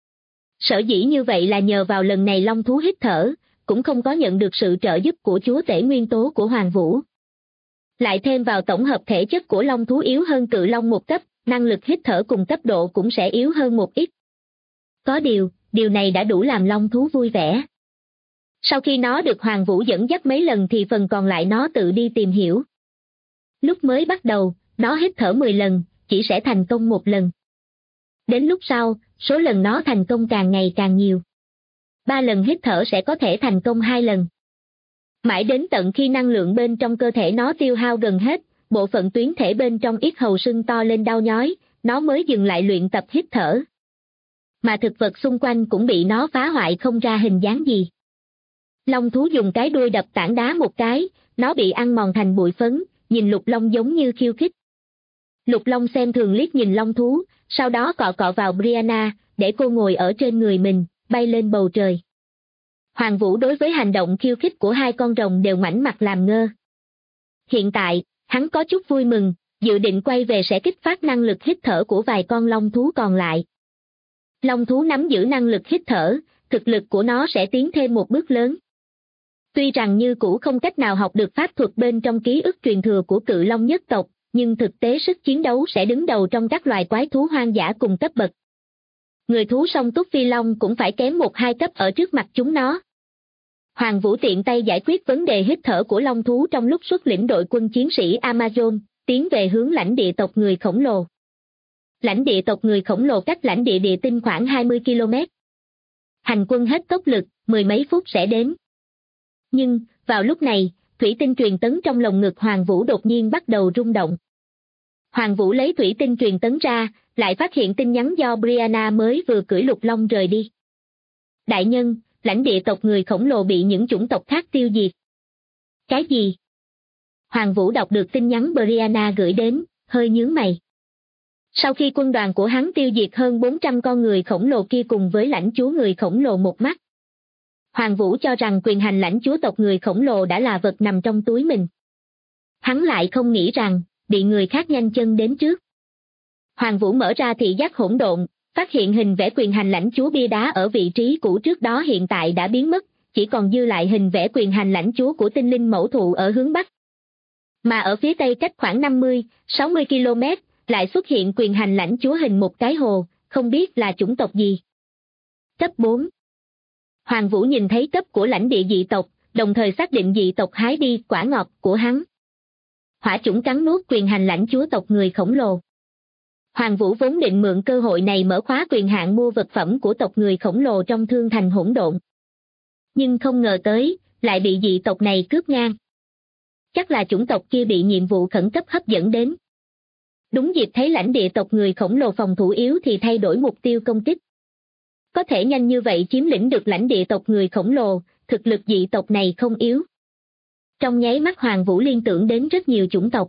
Sở dĩ như vậy là nhờ vào lần này long thú hít thở, cũng không có nhận được sự trợ giúp của chúa tể nguyên tố của Hoàng Vũ. Lại thêm vào tổng hợp thể chất của long thú yếu hơn cự long một cấp, năng lực hít thở cùng cấp độ cũng sẽ yếu hơn một ít. Có điều này đã đủ làm long thú vui vẻ. Sau khi nó được Hoàng Vũ dẫn dắt mấy lần thì phần còn lại nó tự đi tìm hiểu. Lúc mới bắt đầu, nó hít thở 10 lần, chỉ sẽ thành công 1 lần. Đến lúc sau, số lần nó thành công càng ngày càng nhiều. 3 lần hít thở sẽ có thể thành công 2 lần. Mãi đến tận khi năng lượng bên trong cơ thể nó tiêu hao gần hết, bộ phận tuyến thể bên trong yết hầu sưng to lên đau nhói, nó mới dừng lại luyện tập hít thở. Mà thực vật xung quanh cũng bị nó phá hoại không ra hình dáng gì. Long thú dùng cái đuôi đập tảng đá một cái, nó bị ăn mòn thành bụi phấn, nhìn Lục Long giống như khiêu khích. Lục Long xem thường liếc nhìn long thú, sau đó cọ cọ vào Brianna, để cô ngồi ở trên người mình, bay lên bầu trời. Hoàng Vũ đối với hành động khiêu khích của 2 con rồng đều ngoảnh mặt làm ngơ. Hiện tại, hắn có chút vui mừng, dự định quay về sẽ kích phát năng lực hít thở của vài con long thú còn lại. Long thú nắm giữ năng lực hít thở, thực lực của nó sẽ tiến thêm một bước lớn. Tuy rằng như cũ không cách nào học được pháp thuật bên trong ký ức truyền thừa của cự long nhất tộc, nhưng thực tế sức chiến đấu sẽ đứng đầu trong các loài quái thú hoang dã cùng cấp bậc. Người thú song túc phi long cũng phải kém 1-2 cấp ở trước mặt chúng nó. Hoàng Vũ tiện tay giải quyết vấn đề hít thở của long thú trong lúc xuất lĩnh đội quân chiến sĩ Amazon, tiến về hướng lãnh địa tộc người khổng lồ. Lãnh địa tộc người khổng lồ cách lãnh địa địa tinh khoảng 20 km. Hành quân hết tốc lực, 10 mấy phút sẽ đến. Nhưng, vào lúc này, thủy tinh truyền tấn trong lồng ngực Hoàng Vũ đột nhiên bắt đầu rung động. Hoàng Vũ lấy thủy tinh truyền tấn ra, lại phát hiện tin nhắn do Brianna mới vừa cưỡi lục long rời đi. Đại nhân, lãnh địa tộc người khổng lồ bị những chủng tộc khác tiêu diệt. Cái gì? Hoàng Vũ đọc được tin nhắn Brianna gửi đến, hơi nhướng mày. Sau khi quân đoàn của hắn tiêu diệt hơn 400 con người khổng lồ kia cùng với lãnh chúa người khổng lồ một mắt, Hoàng Vũ cho rằng quyền hành lãnh chúa tộc người khổng lồ đã là vật nằm trong túi mình. Hắn lại không nghĩ rằng, bị người khác nhanh chân đến trước. Hoàng Vũ mở ra thị giác hỗn độn, phát hiện hình vẽ quyền hành lãnh chúa bia đá ở vị trí cũ trước đó hiện tại đã biến mất, chỉ còn dư lại hình vẽ quyền hành lãnh chúa của tinh linh mẫu thụ ở hướng Bắc. Mà ở phía Tây cách khoảng 50-60 km, lại xuất hiện quyền hành lãnh chúa hình một cái hồ, không biết là chủng tộc gì. Cấp 4. Hoàng Vũ nhìn thấy cấp của lãnh địa dị tộc, đồng thời xác định dị tộc hái đi quả ngọt của hắn. Hỏa chủng cắn nuốt quyền hành lãnh chúa tộc người khổng lồ. Hoàng Vũ vốn định mượn cơ hội này mở khóa quyền hạn mua vật phẩm của tộc người khổng lồ trong thương thành hỗn độn. Nhưng không ngờ tới, lại bị dị tộc này cướp ngang. Chắc là chủng tộc kia bị nhiệm vụ khẩn cấp hấp dẫn đến. Đúng dịp thấy lãnh địa tộc người khổng lồ phòng thủ yếu thì thay đổi mục tiêu công kích. Có thể nhanh như vậy chiếm lĩnh được lãnh địa tộc người khổng lồ, thực lực dị tộc này không yếu. Trong nháy mắt Hoàng Vũ liên tưởng đến rất nhiều chủng tộc.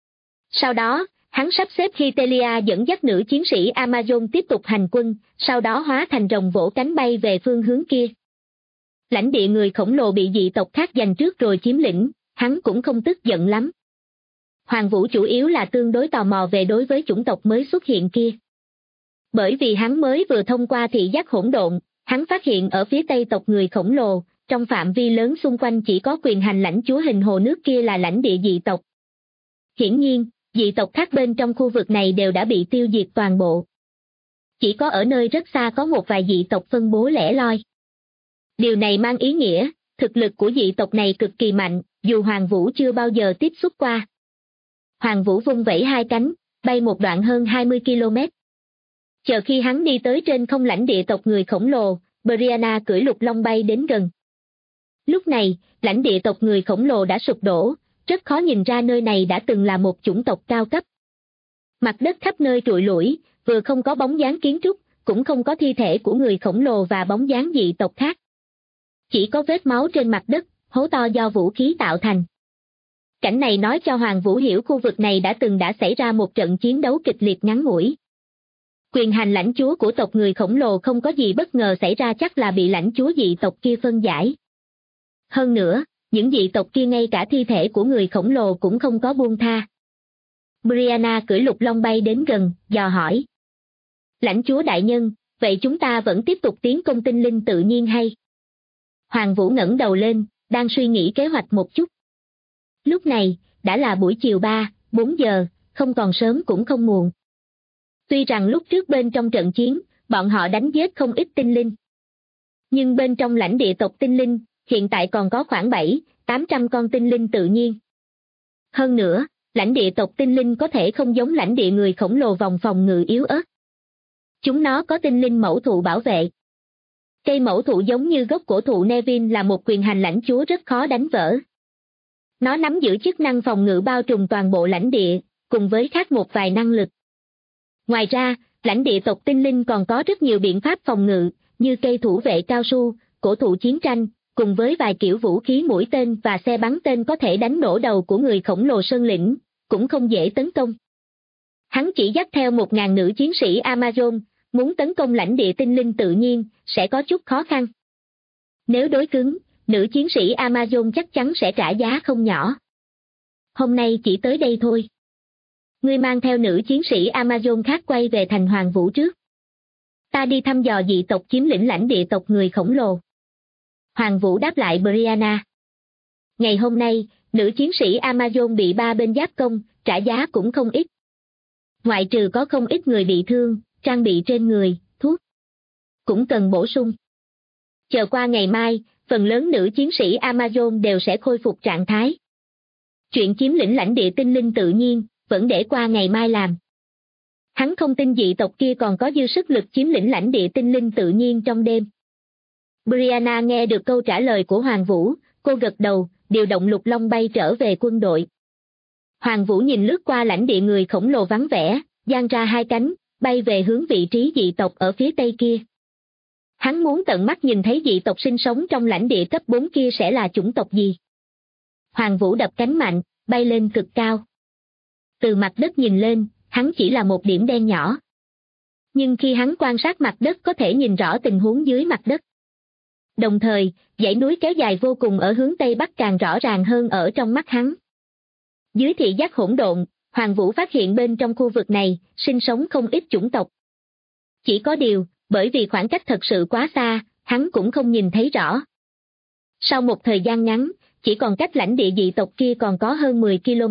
Sau đó, hắn sắp xếp Hitelia dẫn dắt nữ chiến sĩ Amazon tiếp tục hành quân, sau đó hóa thành rồng vỗ cánh bay về phương hướng kia. Lãnh địa người khổng lồ bị dị tộc khác giành trước rồi chiếm lĩnh, hắn cũng không tức giận lắm. Hoàng Vũ chủ yếu là tương đối tò mò về đối với chủng tộc mới xuất hiện kia. Bởi vì hắn mới vừa thông qua thị giác hỗn độn, hắn phát hiện ở phía Tây tộc người khổng lồ, trong phạm vi lớn xung quanh chỉ có quyền hành lãnh chúa hình hồ nước kia là lãnh địa dị tộc. Hiển nhiên, dị tộc khác bên trong khu vực này đều đã bị tiêu diệt toàn bộ. Chỉ có ở nơi rất xa có một vài dị tộc phân bố lẻ loi. Điều này mang ý nghĩa, thực lực của dị tộc này cực kỳ mạnh, dù Hoàng Vũ chưa bao giờ tiếp xúc qua. Hoàng Vũ vung vẩy hai cánh, bay một đoạn hơn 20 km. Chờ khi hắn đi tới trên không lãnh địa tộc người khổng lồ, Brianna cưỡi lục long bay đến gần. Lúc này, lãnh địa tộc người khổng lồ đã sụp đổ, rất khó nhìn ra nơi này đã từng là một chủng tộc cao cấp. Mặt đất khắp nơi trụi lủi, vừa không có bóng dáng kiến trúc, cũng không có thi thể của người khổng lồ và bóng dáng dị tộc khác. Chỉ có vết máu trên mặt đất, hố to do vũ khí tạo thành. Cảnh này nói cho Hoàng Vũ hiểu khu vực này đã xảy ra một trận chiến đấu kịch liệt ngắn ngủi. Quyền hành lãnh chúa của tộc người khổng lồ không có gì bất ngờ xảy ra, chắc là bị lãnh chúa dị tộc kia phân giải. Hơn nữa, những dị tộc kia ngay cả thi thể của người khổng lồ cũng không có buông tha. Brianna cưỡi lục long bay đến gần, dò hỏi. Lãnh chúa đại nhân, vậy chúng ta vẫn tiếp tục tiến công tinh linh tự nhiên hay? Hoàng Vũ ngẩng đầu lên, đang suy nghĩ kế hoạch một chút. Lúc này, đã là buổi chiều 3-4 giờ, không còn sớm cũng không muộn. Tuy rằng lúc trước bên trong trận chiến, bọn họ đánh giết không ít tinh linh. Nhưng bên trong lãnh địa tộc tinh linh, hiện tại còn có khoảng 700-800 con tinh linh tự nhiên. Hơn nữa, lãnh địa tộc tinh linh có thể không giống lãnh địa người khổng lồ vòng phòng ngự yếu ớt. Chúng nó có tinh linh mẫu thụ bảo vệ. Cây mẫu thụ giống như gốc cổ thụ Nevin là một quyền hành lãnh chúa rất khó đánh vỡ. Nó nắm giữ chức năng phòng ngự bao trùm toàn bộ lãnh địa, cùng với khác một vài năng lực. Ngoài ra, lãnh địa tộc tinh linh còn có rất nhiều biện pháp phòng ngự, như cây thủ vệ cao su, cổ thụ chiến tranh, cùng với vài kiểu vũ khí mũi tên và xe bắn tên có thể đánh nổ đầu của người khổng lồ sơn lĩnh, cũng không dễ tấn công. Hắn chỉ dắt theo 1.000 nữ chiến sĩ Amazon, muốn tấn công lãnh địa tinh linh tự nhiên, sẽ có chút khó khăn. Nếu đối cứng, nữ chiến sĩ Amazon chắc chắn sẽ trả giá không nhỏ. Hôm nay chỉ tới đây thôi. Ngươi mang theo nữ chiến sĩ Amazon khác quay về thành Hoàng Vũ trước. Ta đi thăm dò dị tộc chiếm lĩnh lãnh địa tộc người khổng lồ. Hoàng Vũ đáp lại Brianna. Ngày hôm nay, nữ chiến sĩ Amazon bị 3 bên giáp công, trả giá cũng không ít. Ngoại trừ có không ít người bị thương, trang bị trên người, thuốc cũng cần bổ sung. Chờ qua ngày mai, phần lớn nữ chiến sĩ Amazon đều sẽ khôi phục trạng thái. Chuyện chiếm lĩnh lãnh địa tinh linh tự nhiên, vẫn để qua ngày mai làm. Hắn không tin dị tộc kia còn có dư sức lực chiếm lĩnh lãnh địa tinh linh tự nhiên trong đêm. Brianna nghe được câu trả lời của Hoàng Vũ, cô gật đầu, điều động Lục Long bay trở về quân đội. Hoàng Vũ nhìn lướt qua lãnh địa người khổng lồ vắng vẻ, dang ra hai cánh, bay về hướng vị trí dị tộc ở phía tây kia. Hắn muốn tận mắt nhìn thấy dị tộc sinh sống trong lãnh địa cấp 4 kia sẽ là chủng tộc gì. Hoàng Vũ đập cánh mạnh, bay lên cực cao. Từ mặt đất nhìn lên, hắn chỉ là một điểm đen nhỏ. Nhưng khi hắn quan sát mặt đất có thể nhìn rõ tình huống dưới mặt đất. Đồng thời, dãy núi kéo dài vô cùng ở hướng tây bắc càng rõ ràng hơn ở trong mắt hắn. Dưới thị giác hỗn độn, Hoàng Vũ phát hiện bên trong khu vực này, sinh sống không ít chủng tộc. Chỉ có điều, bởi vì khoảng cách thật sự quá xa, hắn cũng không nhìn thấy rõ. Sau một thời gian ngắn, chỉ còn cách lãnh địa dị tộc kia còn có hơn 10 km.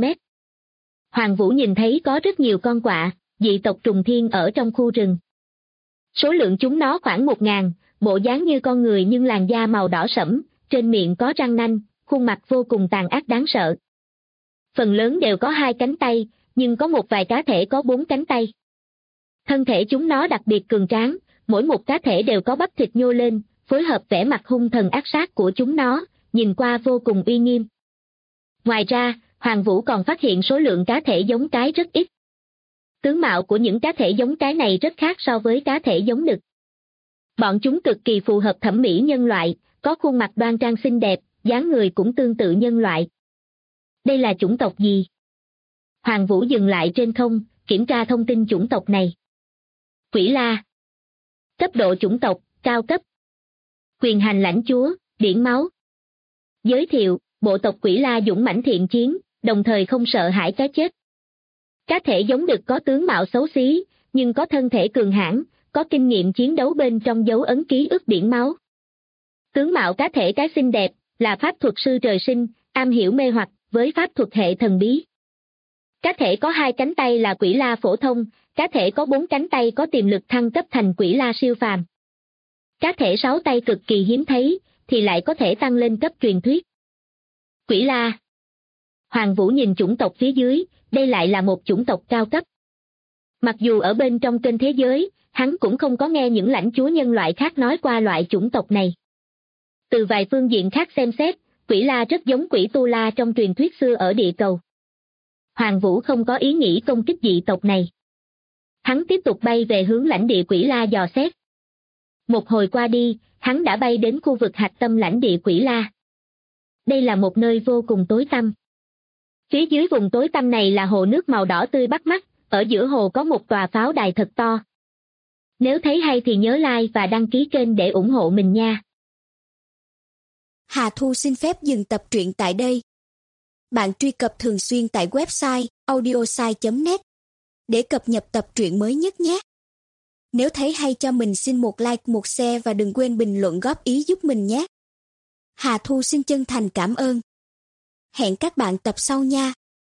Hoàng Vũ nhìn thấy có rất nhiều con quạ, dị tộc trùng thiên ở trong khu rừng. Số lượng chúng nó khoảng 1000, bộ dáng như con người nhưng làn da màu đỏ sẫm, trên miệng có răng nanh, khuôn mặt vô cùng tàn ác đáng sợ. Phần lớn đều có 2 cánh tay, nhưng có một vài cá thể có 4 cánh tay. Thân thể chúng nó đặc biệt cường tráng, mỗi một cá thể đều có bắp thịt nhô lên, phối hợp vẻ mặt hung thần ác sát của chúng nó, nhìn qua vô cùng uy nghiêm. Ngoài ra, Hoàng Vũ còn phát hiện số lượng cá thể giống cái rất ít. Tướng mạo của những cá thể giống cái này rất khác so với cá thể giống đực. Bọn chúng cực kỳ phù hợp thẩm mỹ nhân loại, có khuôn mặt đoan trang xinh đẹp, dáng người cũng tương tự nhân loại. Đây là chủng tộc gì? Hoàng Vũ dừng lại trên không, kiểm tra thông tin chủng tộc này. Quỷ La. Cấp độ chủng tộc, cao cấp. Quyền hành lãnh chúa, điển máu. Giới thiệu, bộ tộc Quỷ La dũng mãnh thiện chiến, đồng thời không sợ hãi cái chết. Cá thể giống đực có tướng mạo xấu xí, nhưng có thân thể cường hãn, có kinh nghiệm chiến đấu bên trong dấu ấn ký ức điển máu. Tướng mạo cá thể cái xinh đẹp, là pháp thuật sư trời sinh, am hiểu mê hoặc, với pháp thuật hệ thần bí. Cá thể có 2 cánh tay là Quỷ La phổ thông, cá thể có 4 cánh tay có tiềm lực thăng cấp thành Quỷ La siêu phàm. Cá thể 6 tay cực kỳ hiếm thấy, thì lại có thể tăng lên cấp truyền thuyết. Quỷ La. Hoàng Vũ nhìn chủng tộc phía dưới, đây lại là một chủng tộc cao cấp. Mặc dù ở bên trong kênh thế giới, hắn cũng không có nghe những lãnh chúa nhân loại khác nói qua loại chủng tộc này. Từ vài phương diện khác xem xét, Quỷ La rất giống quỷ Tu La trong truyền thuyết xưa ở địa cầu. Hoàng Vũ không có ý nghĩ công kích dị tộc này. Hắn tiếp tục bay về hướng lãnh địa Quỷ La dò xét. Một hồi qua đi, hắn đã bay đến khu vực hạch tâm lãnh địa Quỷ La. Đây là một nơi vô cùng tối tăm. Phía dưới vùng tối tăm này là hồ nước màu đỏ tươi bắt mắt, ở giữa hồ có một tòa pháo đài thật to. Nếu thấy hay thì nhớ like và đăng ký kênh để ủng hộ mình nha. Hà Thu xin phép dừng tập truyện tại đây. Bạn truy cập thường xuyên tại website audiosai.net để cập nhật tập truyện mới nhất nhé. Nếu thấy hay cho mình xin một like, một share và đừng quên bình luận góp ý giúp mình nhé. Hà Thu xin chân thành cảm ơn. Hẹn các bạn tập sau nha.